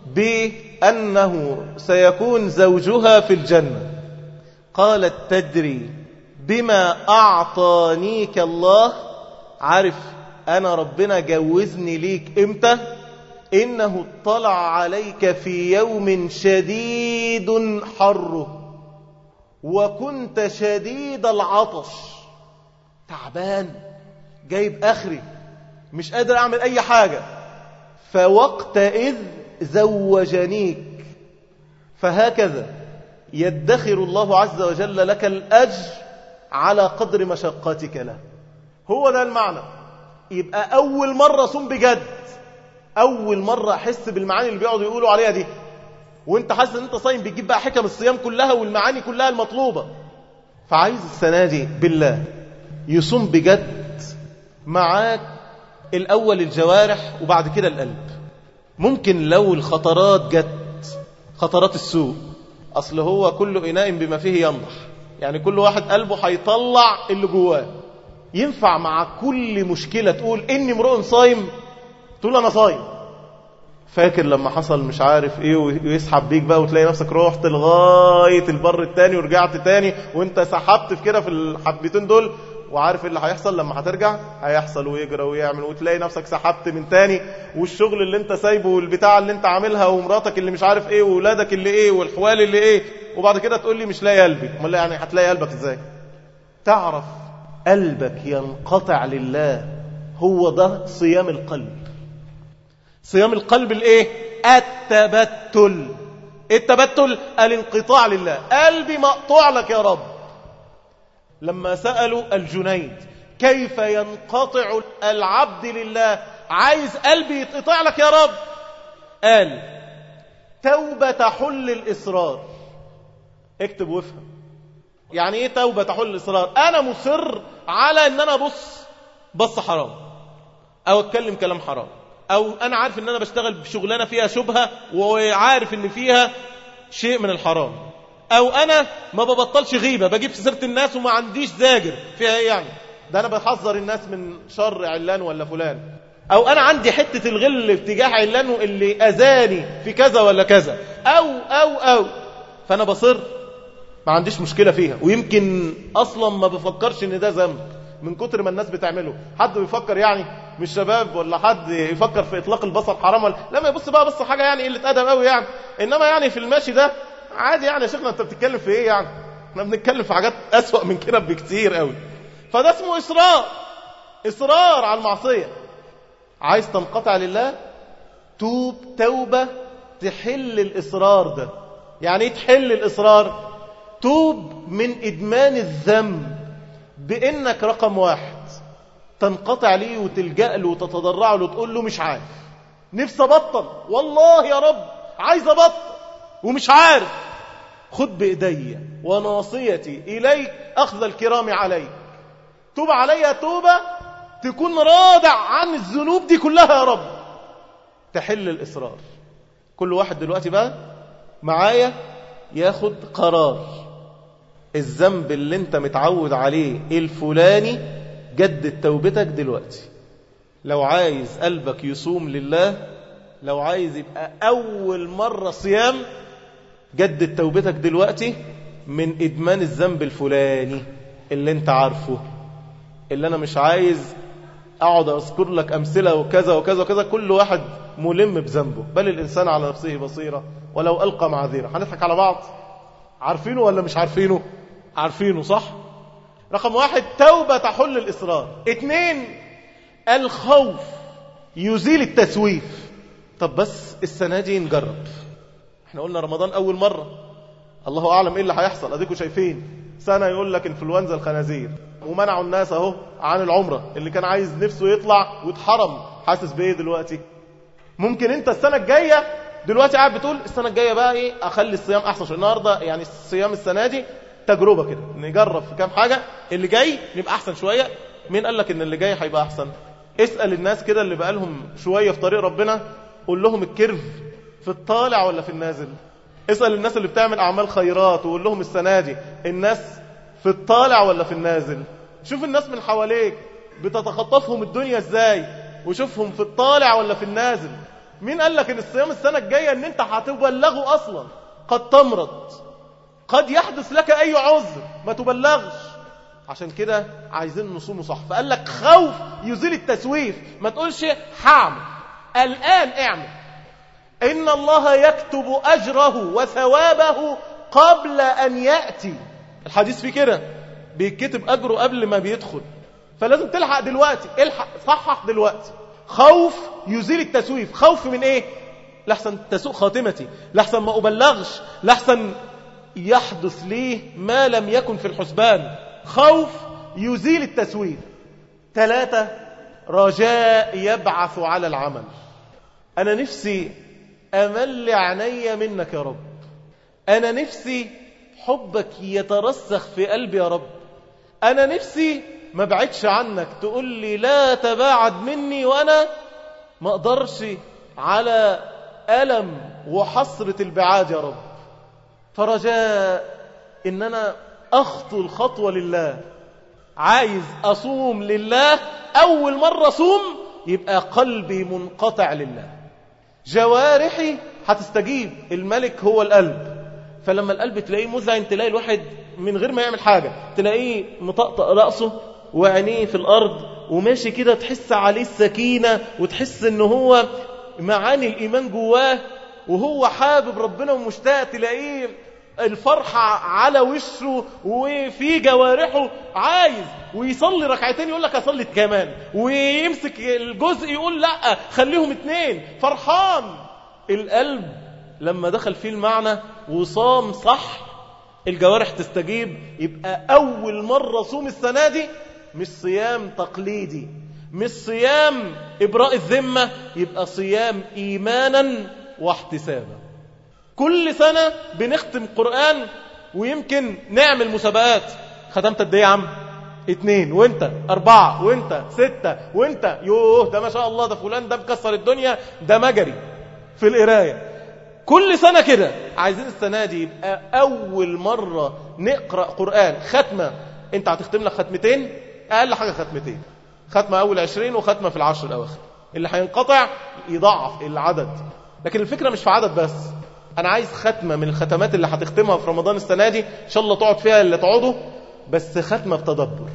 بأنه سيكون زوجها في الجنة. قالت تدري بما أعطانيك الله؟ عارف أنا ربنا جوزني ليك إمتى؟ إنه اطلع عليك في يوم شديد حره وكنت شديد العطش، تعبان جايب آخري مش قادر أعمل أي حاجة، فوقتئذ زوجنيك. فهكذا يدخر الله عز وجل لك الأجر على قدر مشقتك له. هو ده المعنى. يبقى أول مرة صوم بجد، أول مرة أحس بالمعاني اللي بيقعدوا يقولوا عليها دي، وانت حاسس ان انت صايم، بيجيب بقى حكم الصيام كلها والمعاني كلها المطلوبة. فعايز السنة دي بالله يصوم بجد معاك الأول الجوارح وبعد كده القلب. ممكن لو الخطرات جت، خطرات السوء، أصل هو كل إناء بما فيه ينضح، يعني كل واحد قلبه هيطلع اللي جواه. ينفع مع كل مشكلة تقول إني امرؤ صايم، تقول أنا صايم. فاكر لما حصل مش عارف ايه ويسحب بيك بقى وتلاقي نفسك روحت لغاية البر التاني ورجعت تاني، وانت سحبت في كده في الحبتين دول، وعارف ايه اللي هيحصل لما هترجع؟ هيحصل ويجرى ويعمل، وتلاقي نفسك سحبت من تاني، والشغل اللي انت سايبه والبتاع اللي انت عاملها ومراتك اللي مش عارف ايه وولادك اللي ايه والحوال اللي ايه، وبعد كده تقول لي مش لاقي قلبي. امال يعني هتلاقي قلبك ازاي؟ تعرف قلبك ينقطع لله، هو ده صيام القلب. صيام القلب الايه؟ التبتل. التبتل الانقطاع لله، قلبي مقطوع لك يا رب. لما سألوا الجنيد كيف ينقطع العبد لله، عايز قلبي يتقطع لك يا رب، قال توبة تحل الإصرار. اكتب وافهم يعني ايه توبة تحل الإصرار. انا مصر على ان انا بص بص حرام، او اتكلم كلام حرام، او انا عارف ان انا بشتغل بشغلانه فيها شبهه وعارف ان فيها شيء من الحرام، او انا ما ببطلش غيبه، بجيب في سيره الناس وما عنديش زاجر فيها ايه يعني، ده انا بحذر الناس من شر علان ولا فلان، او انا عندي حته الغل اتجاه علان اللي اذاني في كذا ولا كذا، او او او فانا بصر ما عنديش مشكله فيها، ويمكن اصلا ما بفكرش ان ده ذنب من كتر ما الناس بتعمله. حد بيفكر يعني مش شباب ولا حد يفكر في اطلاق البصر حرام ولا لما يبص بقى بص حاجه يعني قله ادب قوي يعني، انما يعني في الماشي ده عادي يعني. يا شيخنا انت بتتكلم في ايه يعني؟ احنا بنتكلم في حاجات اسوأ من كده بكتير قوي. فده اسمه اصرار، اصرار على المعصيه. عايز تنقطع لله، توب توبه تحل الاصرار ده. يعني ايه تحل الاصرار؟ توب من ادمان الذنب بانك رقم واحد تنقطع ليه وتلجأ له وتتضرع له وتقول له مش عارف، نفسي ابطل والله يا رب، عايز ابطل ومش عارف. خد بإيدي وناصيتي إليك أخذ الكرام عليك، توب علي توبة تكون رادع عن الذنوب دي كلها يا رب، تحل الإصرار. كل واحد دلوقتي بقى معايا ياخد قرار، الذنب اللي انت متعود عليه الفلاني جدد توبتك دلوقتي. لو عايز قلبك يصوم لله، لو عايز يبقى أول مرة صيام، جدد توبتك دلوقتي من إدمان الذنب الفلاني اللي انت عارفه، اللي أنا مش عايز أقعد أذكر لك أمثلة وكذا وكذا وكذا، كل واحد ملم بذنبه، بل الإنسان على نفسه بصيرة ولو ألقى معذيرة. هنضحك على بعض، عارفينه ولا مش عارفينه؟ عارفينه صح؟ رقم واحد توبة تحل الإصرار. اتنين الخوف يزيل التسويف. طب بس السنة دي نجرب، احنا قلنا رمضان أول مرة، الله أعلم إيه اللي هيحصل. أديكوا شايفين سنة يقول لك انفلونزا الخنازير، ومنعوا الناس أهو عن العمرة، اللي كان عايز نفسه يطلع واتحرم، حاسس بإيه دلوقتي؟ ممكن انت السنة الجاية دلوقتي قاعد بتقول السنة الجاية بقى ايه، اخلي الصيام احسن شوية. النهاردة يعني الصيام السنة دي تجربة كده، نجرب في كام حاجة، اللي جاي نبقى احسن شوية. مين قال لك ان اللي جاي هيبقى احسن؟ اسأل الناس كده اللي بقالهم شوية في طريق ربنا، قول لهم الكيرف في الطالع ولا في النازل. اسأل الناس اللي بتعمل اعمال خيرات وقول لهم السنة دي الناس في الطالع ولا في النازل. شوف الناس من حواليك بتتخطفهم الدنيا ازاي، وشوفهم في الطالع ولا في النازل. مين قال لك ان الصيام السنة الجاية ان انت هتبلغه اصلا؟ قد تمرض، قد يحدث لك اي عذر ما تبلغش. عشان كده عايزين نصوم صح. فقال لك خوف يزيل التسويف، ما تقولش هعمل الان، اعمل إن الله يكتب أجره وثوابه قبل أن يأتي. الحديث فيه كده، بيكتب أجره قبل ما بيدخل، فلازم تلحق دلوقتي، الحق صحح دلوقتي. خوف يزيل التسويف. خوف من إيه؟ لحسن تسوء خاتمتي، لحسن ما أبلغش، لحسن يحدث ليه ما لم يكن في الحسبان. خوف يزيل التسويف. ثلاثة، رجاء يبعث على العمل. أنا نفسي أمل عيني منك يا رب، أنا نفسي حبك يترسخ في قلبي يا رب، أنا نفسي ما بعدش عنك، تقول لي لا تباعد مني وأنا ما أقدرش على ألم وحسرة البعاد يا رب. فرجاء إن أنا أخطو الخطوة لله، عايز أصوم لله، أول مرة أصوم يبقى قلبي منقطع لله، جوارحي هتستجيب. الملك هو القلب، فلما القلب تلاقيه مذعن، تلاقي الواحد من غير ما يعمل حاجة تلاقيه مطقطق رأسه وعينيه في الأرض وماشي كده، تحس عليه السكينة وتحس إنه هو معاني الإيمان جواه وهو حابب ربنا ومشتاق، تلاقيه الفرحة على وشه وفي جوارحه، عايز ويصلي ركعتين يقول لك أصلي كمان، ويمسك الجزء يقول لا خليهم اتنين، فرحان. القلب لما دخل فيه المعنى وصام صح الجوارح تستجيب. يبقى أول مرة صوم السنة دي مش صيام تقليدي، مش صيام إبراء الذمة، يبقى صيام إيمانا واحتسابا. كل سنة بنختم قرآن، ويمكن نعمل مسابقات. ختمت قد ايه يا عم؟ اتنين، وانت اربعة، وانت ستة، وانت يوه ده ما شاء الله، ده فلان ده مكسر الدنيا، ده مجري في القراية. كل سنة كده عايزين السنة دي يبقى أول مرة نقرأ قرآن ختمة. انت هتختم لك ختمتين، أقل حاجة ختمتين، ختمة أول عشرين وختمة في العشر الأواخر. اللي هينقطع يضعف العدد، لكن الفكرة مش في عدد بس. أنا عايز ختمة من الختمات اللي هتختمها في رمضان السنة دي، إن شاء الله تقعد فيها اللي تقعده، بس ختمة بتدبر،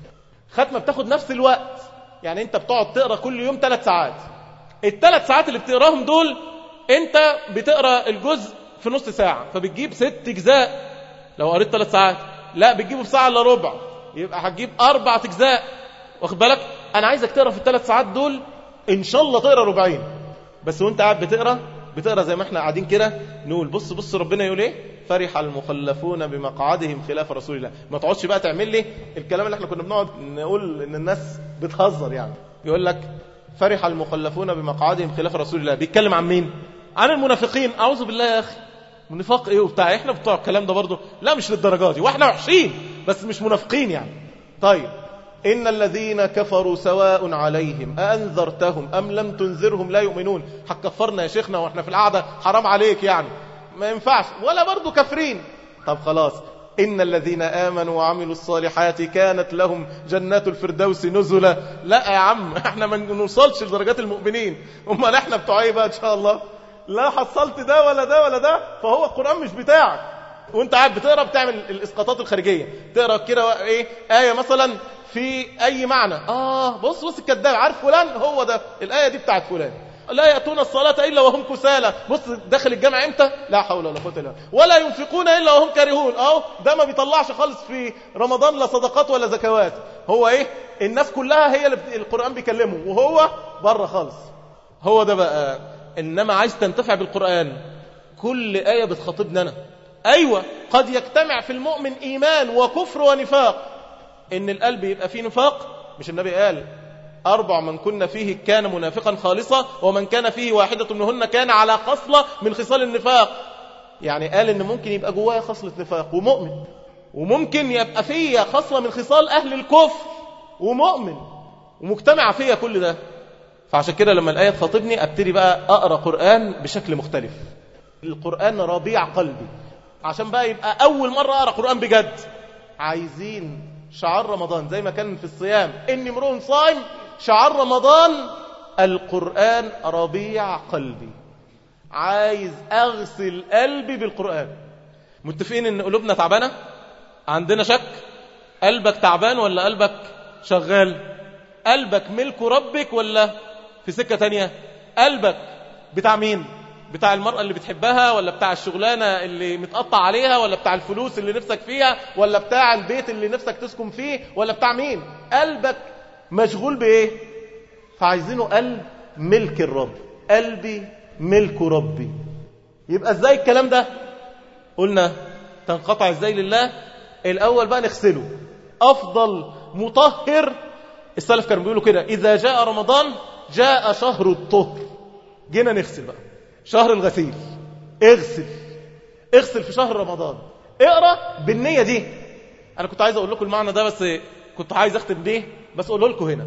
ختمة بتاخد نفس الوقت. يعني أنت بتقعد تقرأ كل يوم ثلاث ساعات، الثلاث ساعات اللي بتقراهم دول أنت بتقرأ الجزء في نص ساعة، فبتجيب ست أجزاء. لو قريت ثلاث ساعات لا بتجيبه في ساعة إلا ربع، يبقى هتجيب أربع أجزاء. واخد بالك؟ أنا عايزك تقرأ في الثلاث ساعات دول إن شاء الله تقرأ ربعين بس. وأنت قاعد بتقرأ بتقرأ زي ما احنا قاعدين كده نقول بص بص ربنا يقول ايه؟ فرح المخلفون بمقعدهم خلاف رسول الله. ما تقعدش بقى تعمل لي الكلام اللي احنا كنا بنقعد نقول ان الناس بتهزر، يعني يقول لك فرح المخلفون بمقعدهم خلاف رسول الله. بيتكلم عن مين؟ عن المنافقين. اعوذ بالله يا اخي، منافق ايه وبتاع؟ احنا بتوع الكلام ده برضه؟ لا مش للدرجات دي، واحنا وحشين بس مش منافقين يعني. طيب، إن الذين كفروا سواء عليهم أأنذرتهم أم لم تنذرهم لا يؤمنون. هتكفرنا يا شيخنا واحنا في القعدة؟ حرام عليك يعني، ما ينفعش. ولا برضو كافرين؟ طب خلاص، إن الذين آمنوا وعملوا الصالحات كانت لهم جنات الفردوس نزلا. لا يا عم، احنا ما نوصلش لدرجات المؤمنين. امال احنا بتوع ايه بقى ان شاء الله؟ لا حصلت ده ولا ده ولا ده، فهو القرآن مش بتاعك. وانت قاعد بتقرأ بتعمل الاسقاطات الخارجية، تقرأ كده ايه آية مثلا في أي معنى، آه بص بص الكذاب، عارف فلان هو ده الآية دي بتاعت فلان. لا يأتون الصلاة إلا وهم كسالى، بص داخل الجامع إمتى؟ لا حول ولا قوة إلا بالله. ولا ينفقون إلا وهم كارهون، أهو ده ما بيطلعش خالص في رمضان لا صدقات ولا زكوات. هو إيه؟ الناس كلها هي اللي القرآن بيكلمه وهو بره خالص. هو ده بقى. إنما عايز تنتفع بالقرآن، كل آية بتخاطبنا أنا. أيوة، قد يجتمع في المؤمن إيمان وكفر ونفاق. إن القلب يبقى فيه نفاق، مش النبي قال أربع من كنا فيه كان منافقا خالصا، ومن كان فيه واحدة منهن كان على خصلة من خصال النفاق. يعني قال إن ممكن يبقى جوايا خصلة نفاق ومؤمن، وممكن يبقى فيا خصلة من خصال أهل الكفر ومؤمن، ومجتمع فيا كل ده. فعشان كده لما الآية تخاطبني أبتدي بقى أقرأ قرآن بشكل مختلف. القرآن ربيع قلبي، عشان بقى يبقى أول مرة أقرأ قرآن بجد. عايزين شعار رمضان زي ما كان في الصيام إني امرؤ صائم، شعار رمضان القرآن ربيع قلبي. عايز أغسل قلبي بالقرآن. متفقين إن قلوبنا تعبانة؟ عندنا شك؟ قلبك تعبان ولا قلبك شغال؟ قلبك ملك ربك ولا في سكة تانية؟ قلبك بتاع مين؟ بتاع المرأة اللي بتحبها، ولا بتاع الشغلانة اللي متقطع عليها، ولا بتاع الفلوس اللي نفسك فيها، ولا بتاع البيت اللي نفسك تسكن فيه، ولا بتاع مين؟ قلبك مشغول بإيه؟ فعايزينه قلب ملك الرب. قلبي ملك ربي. يبقى ازاي الكلام ده؟ قلنا تنقطع ازاي لله؟ الأول بقى نغسله. أفضل مطهر، السلف كانوا بيقولوا كده: إذا جاء رمضان جاء شهر الطهر. جينا نغسل بقى، شهر الغسيل. اغسل اغسل في شهر رمضان. اقرأ بالنية دي. أنا كنت عايز أقول لكم المعنى ده، بس كنت عايز أختم بيه، بس أقوله لكم هنا.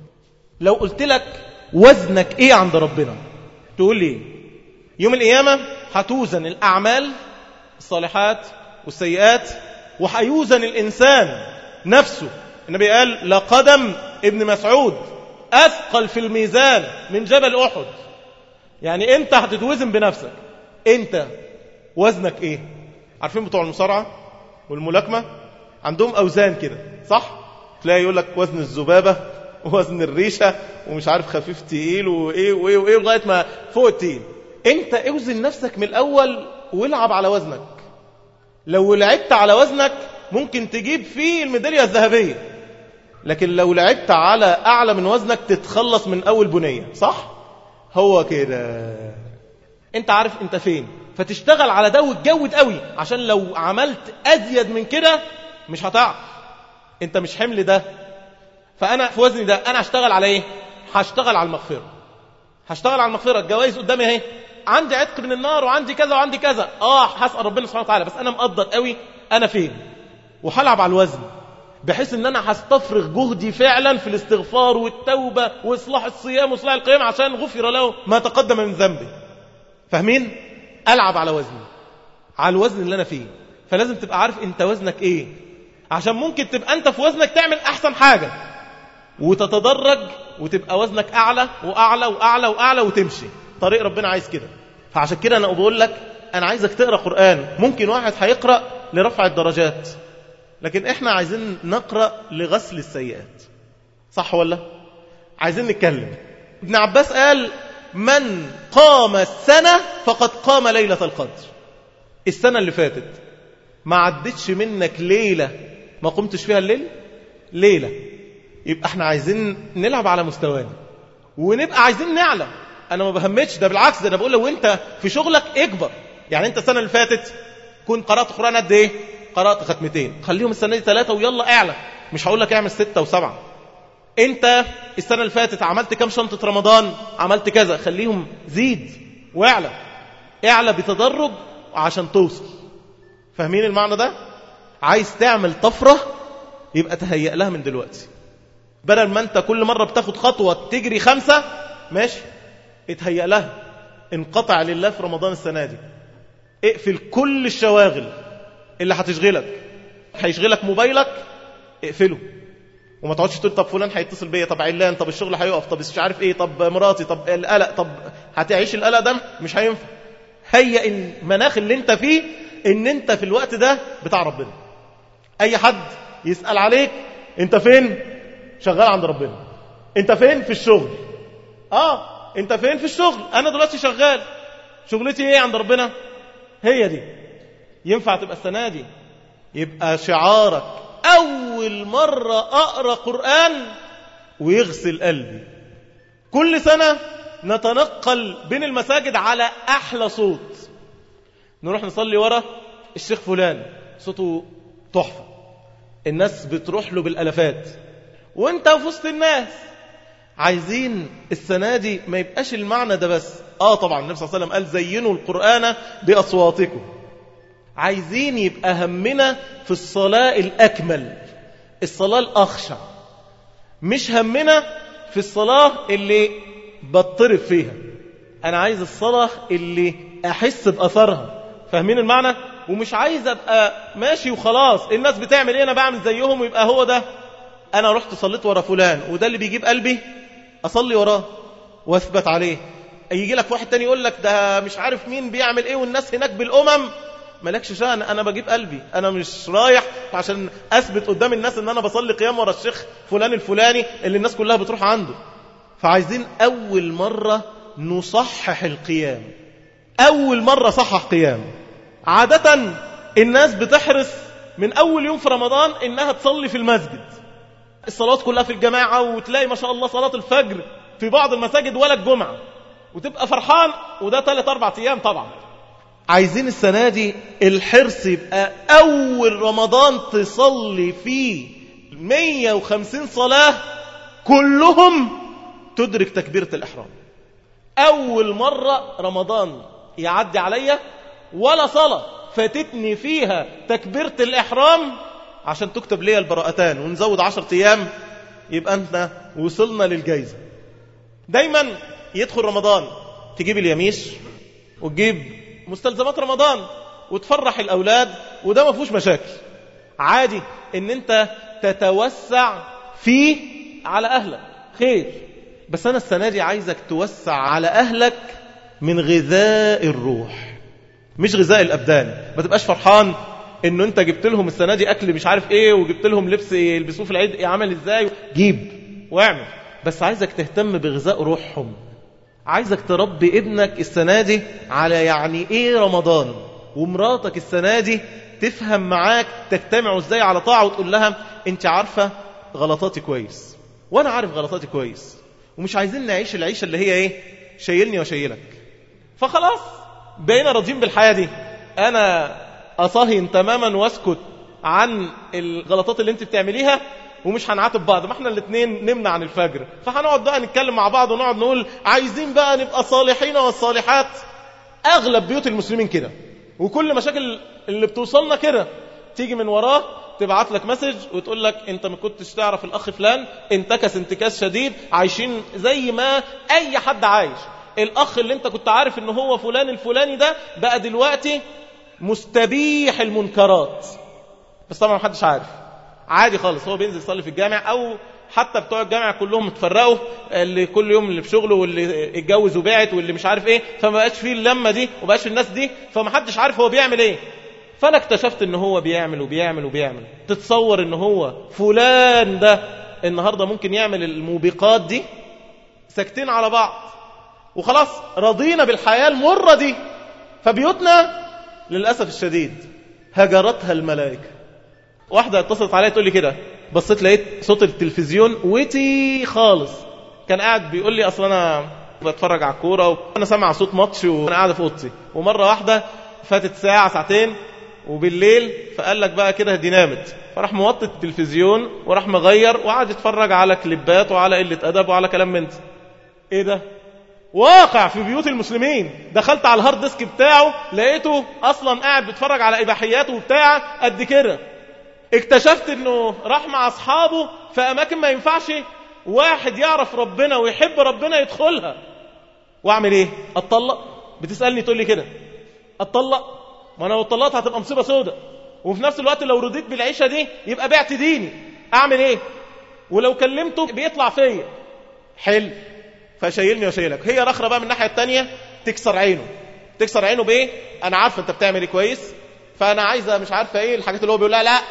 لو قلت لك وزنك إيه عند ربنا، تقول لي يوم القيامة هتوزن الأعمال الصالحات والسيئات، وهيوزن الإنسان نفسه. النبي قال: لقدم ابن مسعود أثقل في الميزان من جبل أحد. يعني أنت هتتوزن بنفسك. أنت وزنك إيه؟ عارفين بتوع المصارعة والملاكمة عندهم أوزان كده، صح؟ تلاقي يقول لك وزن الذبابة ووزن الريشة ومش عارف خفيف تقيل وإيه وإيه وإيه لغاية ما فوق التقيل. أنت اوزن نفسك من الأول والعب على وزنك. لو لعبت على وزنك ممكن تجيب فيه الميدالية الذهبية، لكن لو لعبت على أعلى من وزنك تتخلص من أول بنية، صح؟ هو كده. أنت عارف أنت فين، فتشتغل على ده وتجود قوي، عشان لو عملت أزيد من كده مش هتعرف. أنت مش حمل ده. فأنا في وزني ده أنا هشتغل على إيه؟ هشتغل على المغفرة. هشتغل على المغفرة. الجوائز قدامي اهي، عندي عتق من النار وعندي كذا وعندي كذا. اه هسأل ربنا سبحانه وتعالى، بس انا مقدر قوي انا فين، وهلعب على الوزن بحيث ان انا هستفرغ جهدي فعلا في الاستغفار والتوبة واصلاح الصيام واصلاح القيام، عشان غفر له ما تقدم من ذنبه. فاهمين؟ العب على وزني، على الوزن اللي انا فيه. فلازم تبقى عارف انت وزنك ايه، عشان ممكن تبقى انت في وزنك تعمل احسن حاجة وتتدرج وتبقى وزنك اعلى واعلى واعلى واعلى وتمشي. طريق ربنا عايز كده. فعشان كده انا بقول لك انا عايزك تقرأ قرآن. ممكن واحد هيقرأ لرفع الدرجات، لكن احنا عايزين نقرأ لغسل السيئات، صح ولا؟ عايزين نتكلم. ابن عباس قال: من قام السنة فقد قام ليلة القدر. السنة اللي فاتت ما عدتش منك ليلة ما قمتش فيها الليل، ليلة. يبقى احنا عايزين نلعب على مستوانا ونبقى عايزين نعلم. انا ما بهمتش ده، بالعكس، ده انا بقول له وانت في شغلك اكبر. يعني انت السنة اللي فاتت كنت قرأت قرآن قد ايه؟ قرأت ختمتين، خليهم السنة دي ثلاثة ويلا اعلى. مش هقول لك اعمل ستة وسبعة. انت السنة اللي فاتت عملت كام شنطة رمضان؟ عملت كذا، خليهم زيد واعلى. اعلى بتدرج عشان توصل. فاهمين المعنى ده؟ عايز تعمل طفرة يبقى تهيأ لها من دلوقتي، بدل ما انت كل مرة بتاخد خطوة تجري خمسة. ماشي، اتهيأ لها. انقطع لله في رمضان السنة دي. اقفل كل الشواغل اللي هتشغلك. هيشغلك موبايلك، اقفله. وما تقعدش تقول طب فلان هيتصل بيا، طب علان، طب الشغل هيقف، طب مش عارف ايه، طب مراتي، طب القلق، طب هتعيش القلق ده مش هينفع. هيئ المناخ اللي انت فيه ان انت في الوقت ده بتاع ربنا. اي حد يسأل عليك انت فين؟ شغال عند ربنا. انت فين؟ في الشغل. اه انت فين؟ في الشغل. انا دلوقتي شغال. شغلتي ايه عند ربنا؟ هي دي. ينفع تبقى السنة دي يبقى شعارك اول مرة اقرأ قرآن ويغسل قلبي. كل سنة نتنقل بين المساجد على احلى صوت، نروح نصلي ورا الشيخ فلان صوته تحفة، الناس بتروح له بالالافات وانت في وسط الناس. عايزين السنة دي ما يبقاش المعنى ده بس. اه طبعا النبي صلى الله عليه وسلم قال زينوا القرآن بأصواتكم. عايزين يبقى همنا في الصلاة الأكمل، الصلاة الأخشع. مش همنا في الصلاة اللي بطرف فيها. أنا عايز الصلاة اللي أحس بأثرها. فاهمين المعنى؟ ومش عايز أبقى ماشي وخلاص الناس بتعمل إيه أنا بعمل زيهم ويبقى هو ده. أنا رحت صليت ورا فلان وده اللي بيجيب قلبي، أصلي وراه واثبت عليه. يجي لك واحد تاني يقول لك ده مش عارف مين بيعمل إيه والناس هناك بالأمم. مالكش شأن، أنا بجيب قلبي. أنا مش رايح عشان أثبت قدام الناس أن أنا بصلي قيام ورا الشيخ فلان الفلاني اللي الناس كلها بتروح عنده. فعايزين أول مرة نصحح القيام. أول مرة صحح قيام. عادة الناس بتحرص من أول يوم في رمضان إنها تصلي في المسجد، الصلوات كلها في الجماعة، وتلاقي ما شاء الله صلاة الفجر في بعض المساجد ولا الجمعة، وتبقى فرحان، وده ثلاث أربع أيام طبعا. عايزين السنة دي الحرص يبقى أول رمضان تصلي فيه مية وخمسين صلاة كلهم تدرك تكبيرة الإحرام. أول مرة رمضان يعدي عليا ولا صلاة فاتتني فيها تكبيرة الإحرام عشان تكتب لي البراءتان ونزود عشرة أيام، يبقى أنت وصلنا للجائزة. دايما يدخل رمضان تجيب اليميش وتجيب مستلزمات رمضان وتفرح الأولاد، وده ما فيهوش مشاكل، عادي ان انت تتوسع فيه على أهلك، خير. بس أنا السنة دي عايزك توسع على أهلك من غذاء الروح مش غذاء الأبدان. ما تبقاش فرحان انه انت جبت لهم السنة دي أكل مش عارف ايه، وجبت لهم لبس يلبسوه في العيد يعمل ازاي، جيب واعمل، بس عايزك تهتم بغذاء روحهم. عايزك تربي ابنك السنة دي على يعني ايه رمضان، ومراتك السنة دي تفهم معاك تجتمعوا ازاي على طاعة، وتقول لها انت عارفة غلطاتي كويس وانا عارف غلطاتي كويس، ومش عايزين نعيش العيشة اللي هي ايه شايلني وشايلك. فخلاص بقينا راضيين بالحياة دي، انا اصهين تماما واسكت عن الغلطات اللي انت بتعمليها، ومش هنعاتب بعض، ما احنا الاثنين نمنع عن الفجر، فهنقعد بقى نتكلم مع بعض ونقعد نقول عايزين بقى نبقى صالحين والصالحات. اغلب بيوت المسلمين كده، وكل مشاكل اللي بتوصلنا كده تيجي من وراه تبعت لك مسج وتقول لك انت ما كنتش تعرف الاخ فلان انتكس انتكاس شديد، عايشين زي ما اي حد عايش. الاخ اللي انت كنت عارف ان هو فلان الفلاني ده بقى دلوقتي مستبيح المنكرات، بس طبعا ما حدش عارف، عادي خالص، هو بينزل يصلي في الجامع، او حتى بتوع الجامع كلهم متفرقوا، اللي كل يوم اللي في شغله واللي اتجوز وبعت واللي مش عارف ايه، فما بقاش فيه اللمه دي وبقاش في الناس دي، فما حدش عارف هو بيعمل ايه. فانا اكتشفت ان هو بيعمل وبيعمل وبيعمل. تتصور ان هو فلان ده النهارده ممكن يعمل الموبقات دي؟ ساكتين على بعض وخلاص رضينا بالحياه المره دي. فبيوتنا للاسف الشديد هجرتها الملائكه. واحدة اتصلت عليا تقول لي كده، بصيت لقيت صوت التلفزيون وتي خالص، كان قاعد بيقول لي اصلا انا بتفرج على الكوره وانا سامع صوت ماتش وانا قاعده في اوضتي، ومره واحده فاتت ساعه ساعتين وبالليل، فقال لك بقى كده دي نامت، فراح موطي التلفزيون وراح مغير وقعد يتفرج على كليبات وعلى قله ادب وعلى كلام من ده. ايه ده؟ واقع في بيوت المسلمين. دخلت على الهارد ديسك بتاعه لقيته اصلا قاعد بيتفرج على اباحيات وبتاع قد كده. اكتشفت انه راح مع اصحابه في اماكن ما ينفعش واحد يعرف ربنا ويحب ربنا يدخلها. واعمل ايه؟ اتطلق؟ بتسألني تقول لي كده اتطلق؟ ما انا لو اتطلقت هتبقى مصيبه سودة، وفي نفس الوقت لو رضيت بالعيشه دي يبقى بعت ديني، اعمل ايه؟ ولو كلمته بيطلع فيا حل، فشايلني وشايلك. هي رخرة بقى من الناحيه الثانيه تكسر عينه. تكسر عينه بايه؟ انا عارفه انت بتعمل ايه كويس، فانا عايزه مش عارفه ايه الحاجات اللي هو بيقول لها لا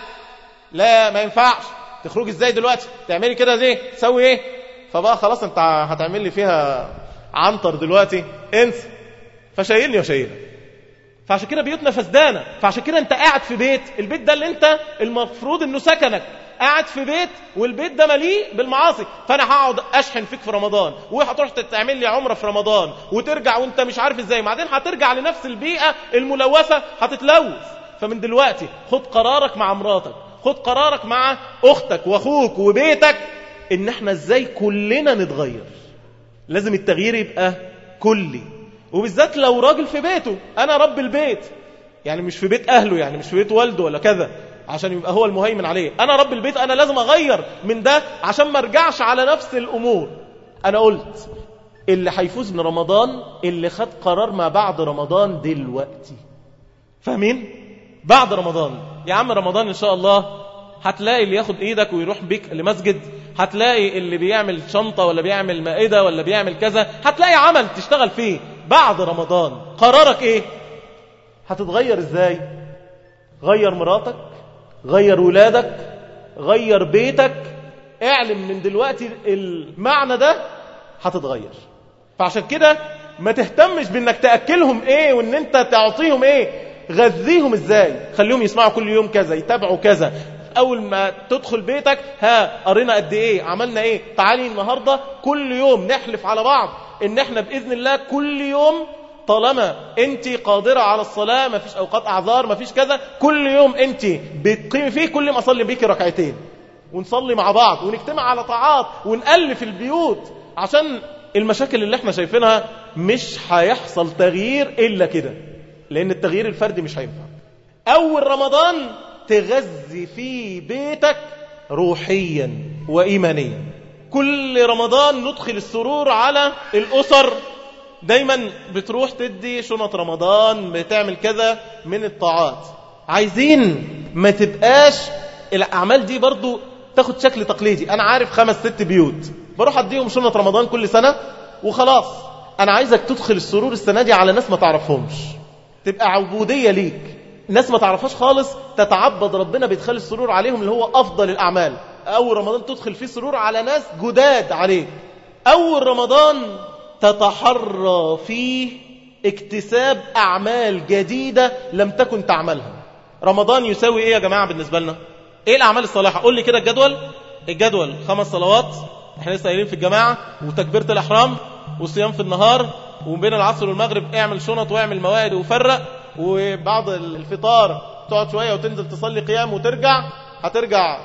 لا ما ينفعش، تخرج ازاي دلوقتي، تعملي كده زي تسوي ايه، فبقى خلاص انت هتعمل لي فيها عنتر دلوقتي، انسى. فشايلني وشايلك. فعشان كده بيوتنا فسدانه. فعشان كده انت قاعد في بيت، البيت ده اللي انت المفروض انه سكنك، قاعد في بيت والبيت ده مليء بالمعاصي. فانا هقعد اشحن فيك في رمضان، وهتروح تعمل لي عمره في رمضان وترجع وانت مش عارف ازاي، بعدين هترجع لنفس البيئه الملوثه هتتلوث. فمن دلوقتي خد قرارك مع مراتك، خد قرارك مع اختك واخوك وبيتك، ان احنا ازاي كلنا نتغير. لازم التغيير يبقى كلي، وبالذات لو راجل في بيته. انا رب البيت، يعني مش في بيت اهله، يعني مش في بيت والده ولا كذا عشان يبقى هو المهيمن عليه. انا رب البيت، انا لازم اغير من ده عشان ما ارجعش على نفس الامور. انا قلت اللي هيفوز من رمضان اللي خد قرار ما بعد رمضان دلوقتي. فاهمين؟ بعد رمضان يا عم، رمضان ان شاء الله هتلاقي اللي ياخد ايدك ويروح بيك لمسجد، هتلاقي اللي بيعمل شنطة ولا بيعمل مائدة ولا بيعمل كذا، هتلاقي عمل تشتغل فيه. بعد رمضان قرارك ايه؟ هتتغير ازاي؟ غير مراتك، غير ولادك، غير بيتك. اعلم من دلوقتي المعنى ده، هتتغير. فعشان كده ما تهتمش بانك تأكلهم ايه وان انت تعطيهم ايه، غذيهم ازاي، خليهم يسمعوا كل يوم كذا، يتابعوا كذا. اول ما تدخل بيتك، ها قرينا قد ايه، عملنا ايه، تعالي النهاردة كل يوم نحلف على بعض ان احنا باذن الله كل يوم طالما انت قادرة على الصلاة، ما فيش اوقات اعذار، ما فيش كذا، كل يوم انت بتقيمي فيه، كل يوم اصلي بيكي ركعتين ونصلي مع بعض ونجتمع على طاعات ونألف البيوت. عشان المشاكل اللي احنا شايفينها مش هيحصل تغيير الا كده، لان التغيير الفردي مش هينفع. اول رمضان تغذي في بيتك روحيا وإيمانيا. كل رمضان ندخل السرور على الأسر، دايما بتروح تدي شنط رمضان، بتعمل كذا من الطاعات. عايزين ما تبقاش الأعمال دي برضو تاخد شكل تقليدي. أنا عارف خمس ست بيوت بروح أديهم شنط رمضان كل سنة وخلاص. أنا عايزك تدخل السرور السنة دي على ناس ما تعرفهمش، تبقى عبودية ليك، ناس ما تعرفهاش خالص، تتعبد ربنا بيدخل السرور عليهم اللي هو أفضل الأعمال. أول رمضان تدخل فيه سرور على ناس جداد عليك. أول رمضان تتحرى فيه اكتساب أعمال جديدة لم تكن تعملها. رمضان يساوي إيه يا جماعة بالنسبة لنا؟ إيه الأعمال الصالحة؟ قول لي كده الجدول. الجدول خمس صلوات، احنا لسه قايلين في الجماعة، وتكبيرة الإحرام، وصيام في النهار، وبين العصر والمغرب اعمل شنط واعمل موائد وفرق، وبعد الفطار تقعد شوية وتنزل تصلي قيام وترجع. هترجع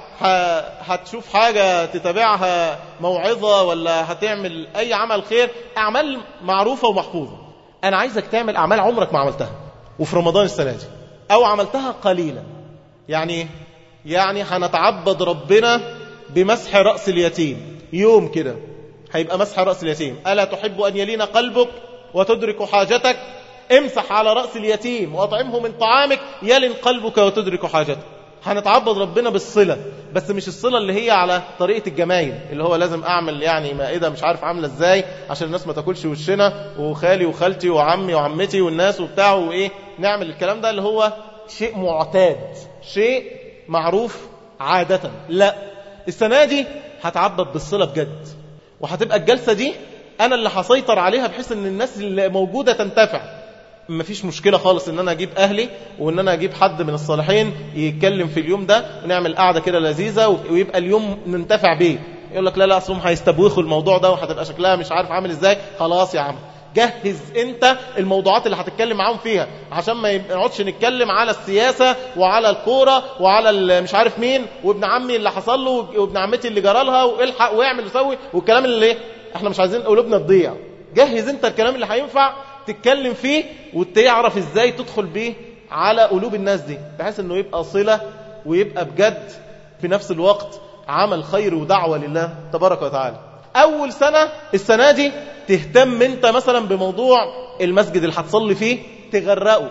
هتشوف حاجة تتابعها، موعظة ولا هتعمل أي عمل خير، أعمال معروفة ومحفوظة. أنا عايزك تعمل أعمال عمرك ما عملتها وفي رمضان السنة دي، أو عملتها قليلا. يعني يعني هنتعبد ربنا بمسح رأس اليتيم يوم كده، هيبقى مسح رأس اليتيم. ألا تحب أن يلين قلبك وتدرك حاجتك؟ امسح على رأس اليتيم وأطعمه من طعامك يلن قلبك وتدرك حاجتك. هنتعبد ربنا بالصلة، بس مش الصلة اللي هي على طريقة الجمايل، اللي هو لازم أعمل يعني مائدة مش عارف عاملة إزاي عشان الناس ما تاكلش وشنا، وخالي وخالتي وعمي وعمتي والناس وبتاع وإيه، نعمل الكلام ده اللي هو شيء معتاد، شيء معروف عادة. لا، السنة دي هتعبد بالصلة بجد، وهتبقى الجلسة دي أنا اللي هسيطر عليها بحيث أن الناس اللي موجودة تنتفع. مفيش مشكلة خالص ان انا اجيب اهلي وان انا اجيب حد من الصالحين يتكلم في اليوم ده ونعمل قعدة كده لذيذة ويبقى اليوم ننتفع بيه. يقول لك لا لا اصلهم هيستبوخوا الموضوع ده وهتبقى شكلها مش عارف عامل ازاي. خلاص يا عم، جهز انت الموضوعات اللي هتتكلم معاهم فيها، عشان ما نقعدش نتكلم على السياسة وعلى الكورة وعلى مش عارف مين وابن عمي اللي حصل له وابن عمتي اللي جرى لها والحق واعمل وسوي والكلام اللي احنا مش عايزين قلوبنا تضيع. جهز انت الكلام اللي هينفع تتكلم فيه وتعرف ازاي تدخل بيه على قلوب الناس دي، بحيث انه يبقى صلة ويبقى بجد في نفس الوقت عمل خير ودعوة لله تبارك وتعالى. اول سنة السنة دي تهتم انت مثلا بموضوع المسجد اللي هتصلي فيه، تغرقه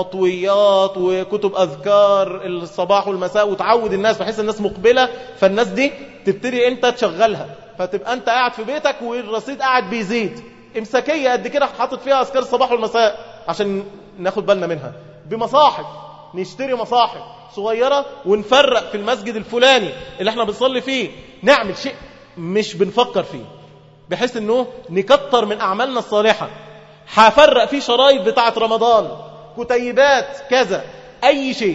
مطويات وكتب اذكار الصباح والمساء، وتعود الناس بحيث الناس مقبلة، فالناس دي تبتدي انت تشغلها، فتبقى انت قاعد في بيتك والرصيد قاعد بيزيد. امساكية قد كده حاطط فيها اذكار الصباح والمساء عشان ناخد بالنا منها. بمصاحف، نشتري مصاحف صغيرة ونفرق في المسجد الفلاني اللي احنا بنصلي فيه، نعمل شيء مش بنفكر فيه بحيث انه نكتر من اعمالنا الصالحة. هفرق فيه شرايط بتاعة رمضان، كتيبات كذا، اي شيء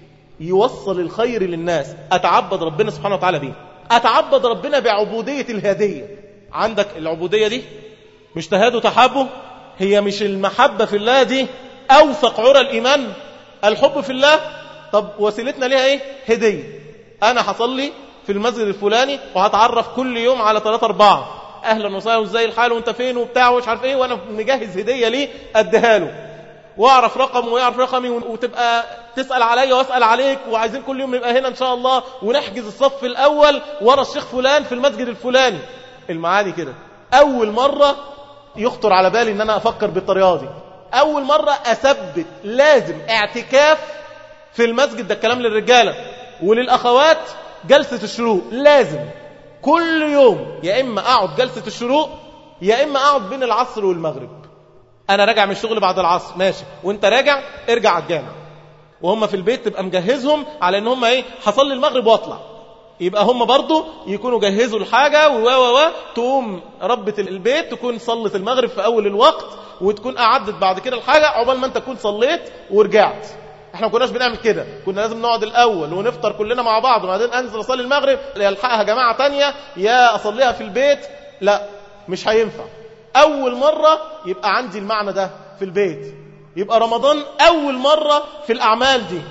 يوصل الخير للناس، اتعبد ربنا سبحانه وتعالى بيه. اتعبد ربنا بعبودية الهدية. عندك العبودية دي مش تهاد وتحابه؟ هي مش المحبة في الله دي أوثق عرى الإيمان؟ الحب في الله. طب وسيلتنا ليها إيه؟ هدية. أنا هصلي في المسجد الفلاني وهتعرف كل يوم على ثلاثة أربعة، أهلا وسهلا وازاي الحال وانت فين وبتاع ومش عارف إيه، وأنا مجهز هدية ليه أديها له، واعرف رقم ويعرف رقمي، وتبقى تسأل عليا واسأل عليك، وعايزين كل يوم نبقى هنا إن شاء الله، ونحجز الصف الأول ورا الشيخ فلان في المسجد الفلاني. المعاني كده. أول مرة يخطر على بالي ان انا افكر بالطريقه دي. اول مره اثبت لازم اعتكاف في المسجد ده، الكلام للرجاله وللاخوات. جلسه الشروق لازم كل يوم، يا اما اقعد جلسه الشروق يا اما اقعد بين العصر والمغرب. انا راجع من الشغل بعد العصر ماشي، وانت راجع ارجع على الجامع، وهم في البيت تبقى مجهزهم على ان هم ايه، هصلي المغرب واطلع، يبقى هم برضو يكونوا جهزوا الحاجة و و و تقوم ربة البيت تكون صلت المغرب في أول الوقت، وتكون أعدت بعد كده الحاجة عقبال ما أنت تكون صليت ورجعت. احنا ما كناش بنعمل كده، كنا لازم نقعد الأول ونفطر كلنا مع بعض وبعدين أنزل أصلي المغرب يلحقها جماعة تانية يا أصليها في البيت. لا، مش هينفع. أول مرة يبقى عندي المعنى ده في البيت، يبقى رمضان أول مرة في الأعمال دي.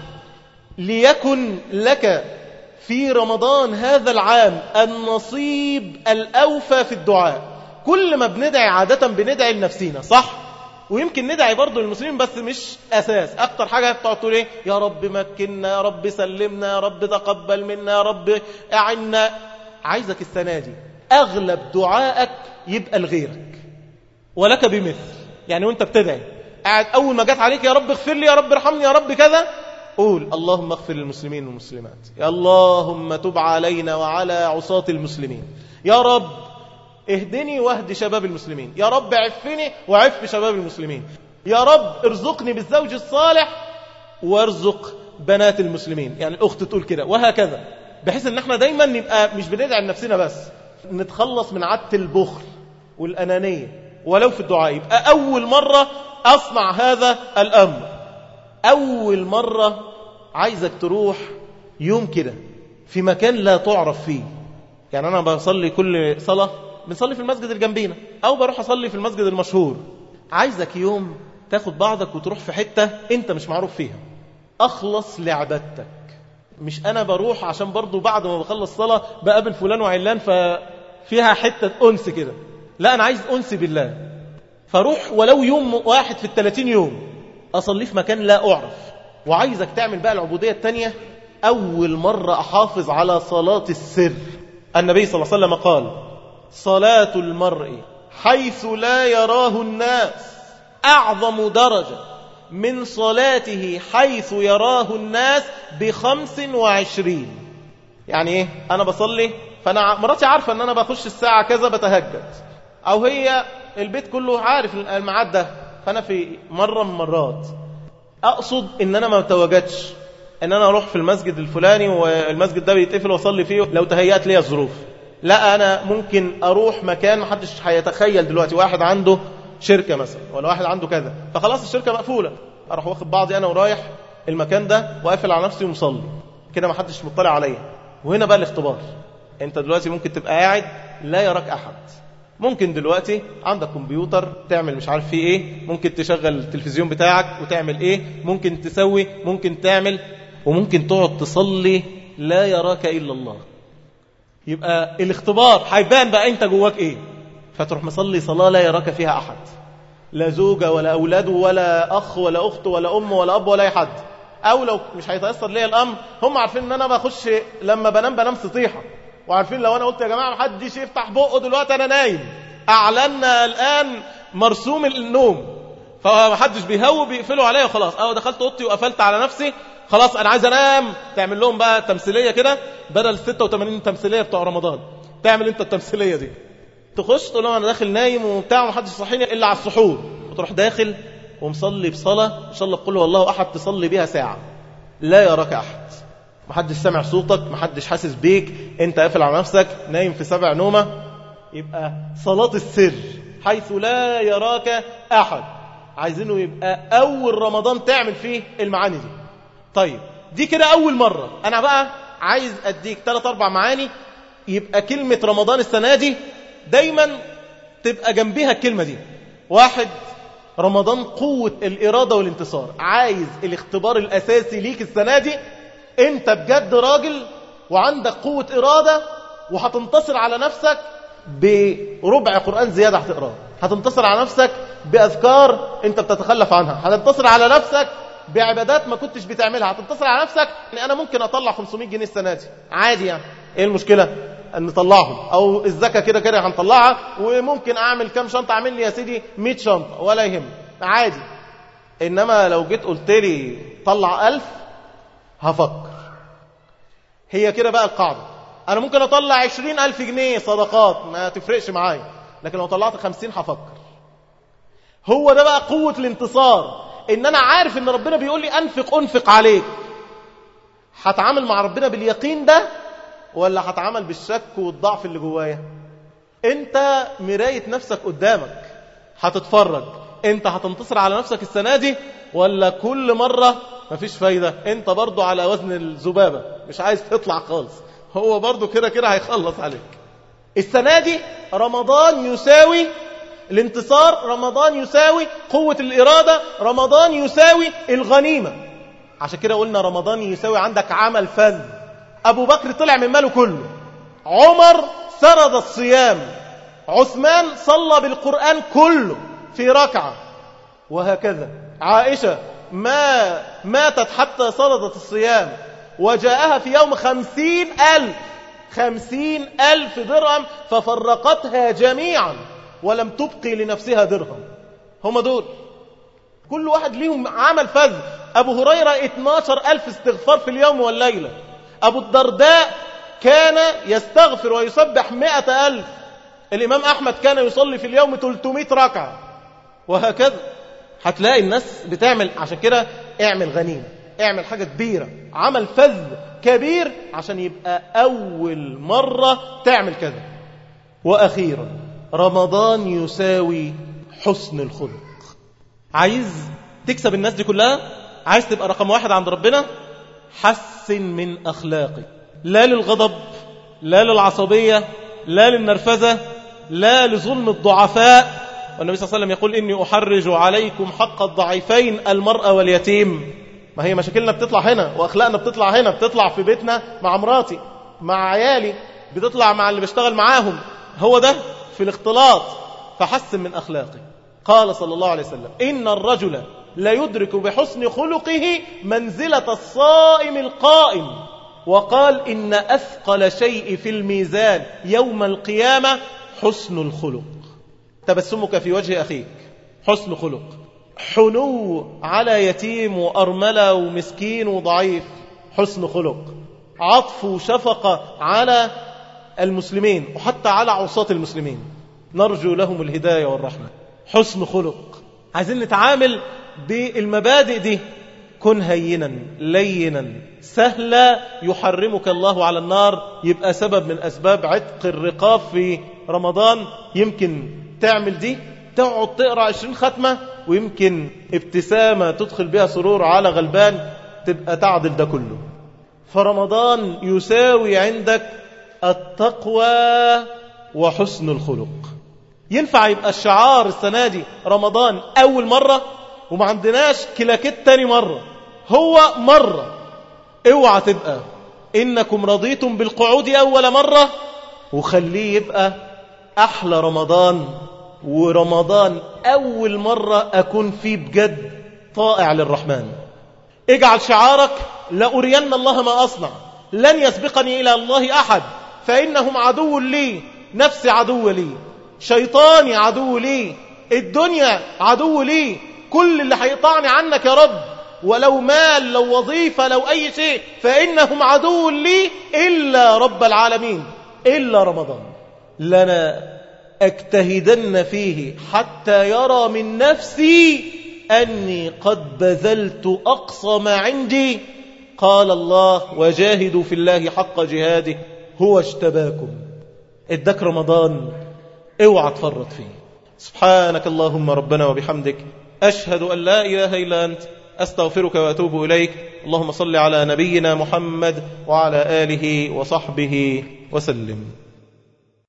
ليكن لك في رمضان هذا العام النصيب الأوفى في الدعاء. كل ما بندعي عادة بندعي لنفسينا، صح؟ ويمكن ندعي برضو للمسلمين بس مش أساس. أكتر حاجة بتقعد تقول إيه؟ يا رب مكننا، يا رب سلمنا، يا رب تقبل منا، يا رب أعنا. عايزك السنة دي أغلب دعائك يبقى لغيرك ولك بمثل. يعني وانت بتدعي قاعد أول ما جات عليك يا رب اغفر لي، يا رب ارحمني، يا رب كذا، قول اللهم اغفر للمسلمين والمسلمات، يا اللهم تب علينا وعلى عصاة المسلمين، يا رب اهدني واهد شباب المسلمين، يا رب عفني وعف شباب المسلمين، يا رب ارزقني بالزوج الصالح وارزق بنات المسلمين. يعني الأخت تقول كده وهكذا، بحيث ان احنا دايما نبقى مش بندعي لنفسنا بس، نتخلص من عادة البخل والأنانية ولو في الدعاء. يبقى أول مرة أصنع هذا الأمر. أول مرة عايزك تروح يوم كده في مكان لا تعرف فيه. يعني أنا بصلي كل صلاة بنصلي في المسجد الجنبينا أو بروح أصلي في المسجد المشهور. عايزك يوم تاخد بعضك وتروح في حتة أنت مش معروف فيها، أخلص لعبادتك. مش أنا بروح عشان برضو بعد ما بخلص صلاة بقابل فلان وعلان ففيها حتة أنس كده، لا، أنا عايز أنس بالله. فروح ولو يوم واحد في الثلاثين يوم أصلي في مكان لا أعرف. وعايزك تعمل بقى العبودية التانية. أول مرة أحافظ على صلاة السر. النبي صلى الله عليه وسلم قال صلاة المرء حيث لا يراه الناس أعظم درجة من صلاته حيث يراه الناس بخمس وعشرين. يعني إيه؟ أنا بصلي فأنا مراتي عارفة أن أنا بخش الساعة كذا بتهجد، أو هي البيت كله عارف الميعاد ده، فأنا في مرة من مرات أقصد أن أنا ما تواجدش أن أنا أروح في المسجد الفلاني والمسجد ده بيتقفل وأصلي فيه لو تهيأت لي الظروف. لا، أنا ممكن أروح مكان محدش هيتخيل دلوقتي، واحد عنده شركة مثلا ولا واحد عنده كذا، فخلاص الشركة مقفولة، أروح واخد بعضي أنا ورايح المكان ده وقافل على نفسي ومصلي كده محدش مطلع عليا. وهنا بقى الاختبار. أنت دلوقتي ممكن تبقى قاعد لا يراك أحد، ممكن دلوقتي عندك كمبيوتر تعمل مش عارف فيه ايه، ممكن تشغل التلفزيون بتاعك وتعمل ايه، ممكن تسوي، ممكن تعمل، وممكن تقعد تصلي لا يراك إلا الله. يبقى الاختبار هيبان بقى انت جواك ايه. فتروح مصلي صلاة لا يراك فيها أحد، لا زوجة ولا أولاد ولا أخ ولا أخت ولا أم ولا أب ولا أي حد. أو لو مش هيتأثر لي الأمر، هم عارفين ان أنا بخش لما بنام بنام سطيحة، وعارفين لو أنا قلت يا جماعة محدش يفتح بقه دلوقتي أنا نايم، أعلنا الآن مرسوم النوم، فمحدش بيهوي بيقفلوا عليا وخلاص. أو دخلت أوضتي وقفلت على نفسي خلاص أنا عايز أنام، تعمل لهم بقى تمثيلية كده بدل ستة وثمانين تمثيلية بتوع رمضان، تعمل أنت التمثيلية دي، تخش تقول لهم أنا داخل نايم وبتاع ومحدش صحيني إلا على السحور، وتروح داخل ومصلي بصلاة إن شاء الله قل هو الله أحد، تصلي بيها ساعة لا يراك أحد، محدش سامع صوتك، محدش حاسس بيك، انت قافل على نفسك نايم في سبع نومة. يبقى صلاة السر حيث لا يراك أحد، عايزينه يبقى أول رمضان تعمل فيه المعاني دي. طيب دي كده أول مرة. أنا بقى عايز أديك ثلاث أربع معاني يبقى كلمة رمضان السنة دي دايما تبقى جنبها الكلمة دي. واحد، رمضان قوة الإرادة والانتصار. عايز الاختبار الأساسي ليك السنة دي انت بجد راجل وعندك قوة إرادة وهتنتصر على نفسك بربع قرآن زيادة هتقراه، هتنتصر على نفسك بأذكار انت بتتخلف عنها، هتنتصر على نفسك بعبادات ما كنتش بتعملها، هتنتصر على نفسك. يعني أنا ممكن أطلع خمسمائة جنيه السنة دي عادي، يعني ايه المشكلة ان نطلعهم؟ او الزكاة كده كده هنطلعها، وممكن اعمل كام شنطة، اعمل لي يا سيدي مئة شنطة ولا يهم عادي. انما لو جيت قلت لي طلع ألف هفكر. هي كده بقى القاعدة. أنا ممكن أطلع عشرين ألف جنيه صدقات ما تفرقش معايا، لكن لو طلعت خمسين هفكر. هو ده بقى قوة الانتصار، إن أنا عارف إن ربنا بيقول لي أنفق أنفق عليك. هتعامل مع ربنا باليقين ده ولا هتعامل بالشك والضعف اللي جوايا؟ أنت مراية نفسك قدامك، هتتفرج انت هتنتصر على نفسك السنة دي ولا كل مرة مفيش فايدة؟ انت برضو على وزن الذبابة مش عايز تطلع خالص، هو برضو كده كده هيخلص عليك. السنة دي رمضان يساوي الانتصار، رمضان يساوي قوة الإرادة، رمضان يساوي الغنيمة. عشان كده قلنا رمضان يساوي عندك عمل فذ. أبو بكر طلع من ماله كله، عمر سرد الصيام، عثمان صلى بالقرآن كله في ركعة، وهكذا عائشة ما ماتت حتى سردت الصيام، وجاءها في يوم خمسين ألف خمسين ألف درهم ففرقتها جميعا ولم تبقي لنفسها درهم. هم دول كل واحد ليهم عمل فذ. أبو هريرة اثناشر ألف استغفار في اليوم والليلة. أبو الدرداء كان يستغفر ويسبح مئة ألف. الإمام أحمد كان يصلي في اليوم ثلاثمائة ركعة، وهكذا. هتلاقي الناس بتعمل. عشان كده اعمل غنيمة، اعمل حاجة كبيرة، عمل فذ كبير عشان يبقى أول مرة تعمل كذا. وأخيرا رمضان يساوي حسن الخلق. عايز تكسب الناس دي كلها، عايز تبقى رقم واحد عند ربنا، حسن من أخلاقك، لا للغضب، لا للعصبية، لا للنرفزة، لا لظلم الضعفاء. والنبي صلى الله عليه وسلم يقول إني أحرج عليكم حق الضعيفين المرأة واليتيم. ما هي مشاكلنا بتطلع هنا، وأخلاقنا بتطلع هنا، بتطلع في بيتنا مع مراتي، مع عيالي، بتطلع مع اللي بشتغل معاهم، هو ده في الاختلاط. فحسن من أخلاقك. قال صلى الله عليه وسلم إن الرجل لا يدرك بحسن خلقه منزلة الصائم القائم. وقال إن أثقل شيء في الميزان يوم القيامة حسن الخلق. تبسمك في وجه أخيك حسن خلق، حنو على يتيم وأرملة ومسكين وضعيف حسن خلق، عطف وشفقة على المسلمين وحتى على عصاة المسلمين، نرجو لهم الهداية والرحمة حسن خلق. عايزين نتعامل بالمبادئ دي. كن هينا لينا سهلا يحرمك الله على النار، يبقى سبب من أسباب عتق الرقاب في رمضان. يمكن تعمل دي، تقعد تقرأ عشرين ختمة، ويمكن ابتسامة تدخل بها سرور على غلبان، تبقى تعدل ده كله. فرمضان يساوي عندك التقوى وحسن الخلق. ينفع يبقى الشعار السنة دي رمضان أول مرة وما عندناش كلاكيت تاني مرة، هو مرة. اوعى تبقى إنكم رضيتم بالقعود أول مرة، وخليه يبقى أحلى رمضان، ورمضان أول مرة أكون فيه بجد طائع للرحمن. اجعل شعارك لأرين الله ما أصنع، لن يسبقني إلى الله أحد، فإنهم عدو لي، نفسي عدو لي، شيطاني عدو لي، الدنيا عدو لي، كل اللي هيقطعني عنك يا رب، ولو مال لو وظيفة لو أي شيء، فإنهم عدو لي إلا رب العالمين، إلا رمضان. لنا أجتهدن فيه حتى يرى من نفسي أني قد بذلت أقصى ما عندي. قال الله وجاهدوا في الله حق جهاده هو اجتباكم. ادك رمضان اوعى تفرط فيه. سبحانك اللهم ربنا وبحمدك، أشهد أن لا إله إلا أنت، أستغفرك وأتوب إليك. اللهم صل على نبينا محمد وعلى آله وصحبه وسلم.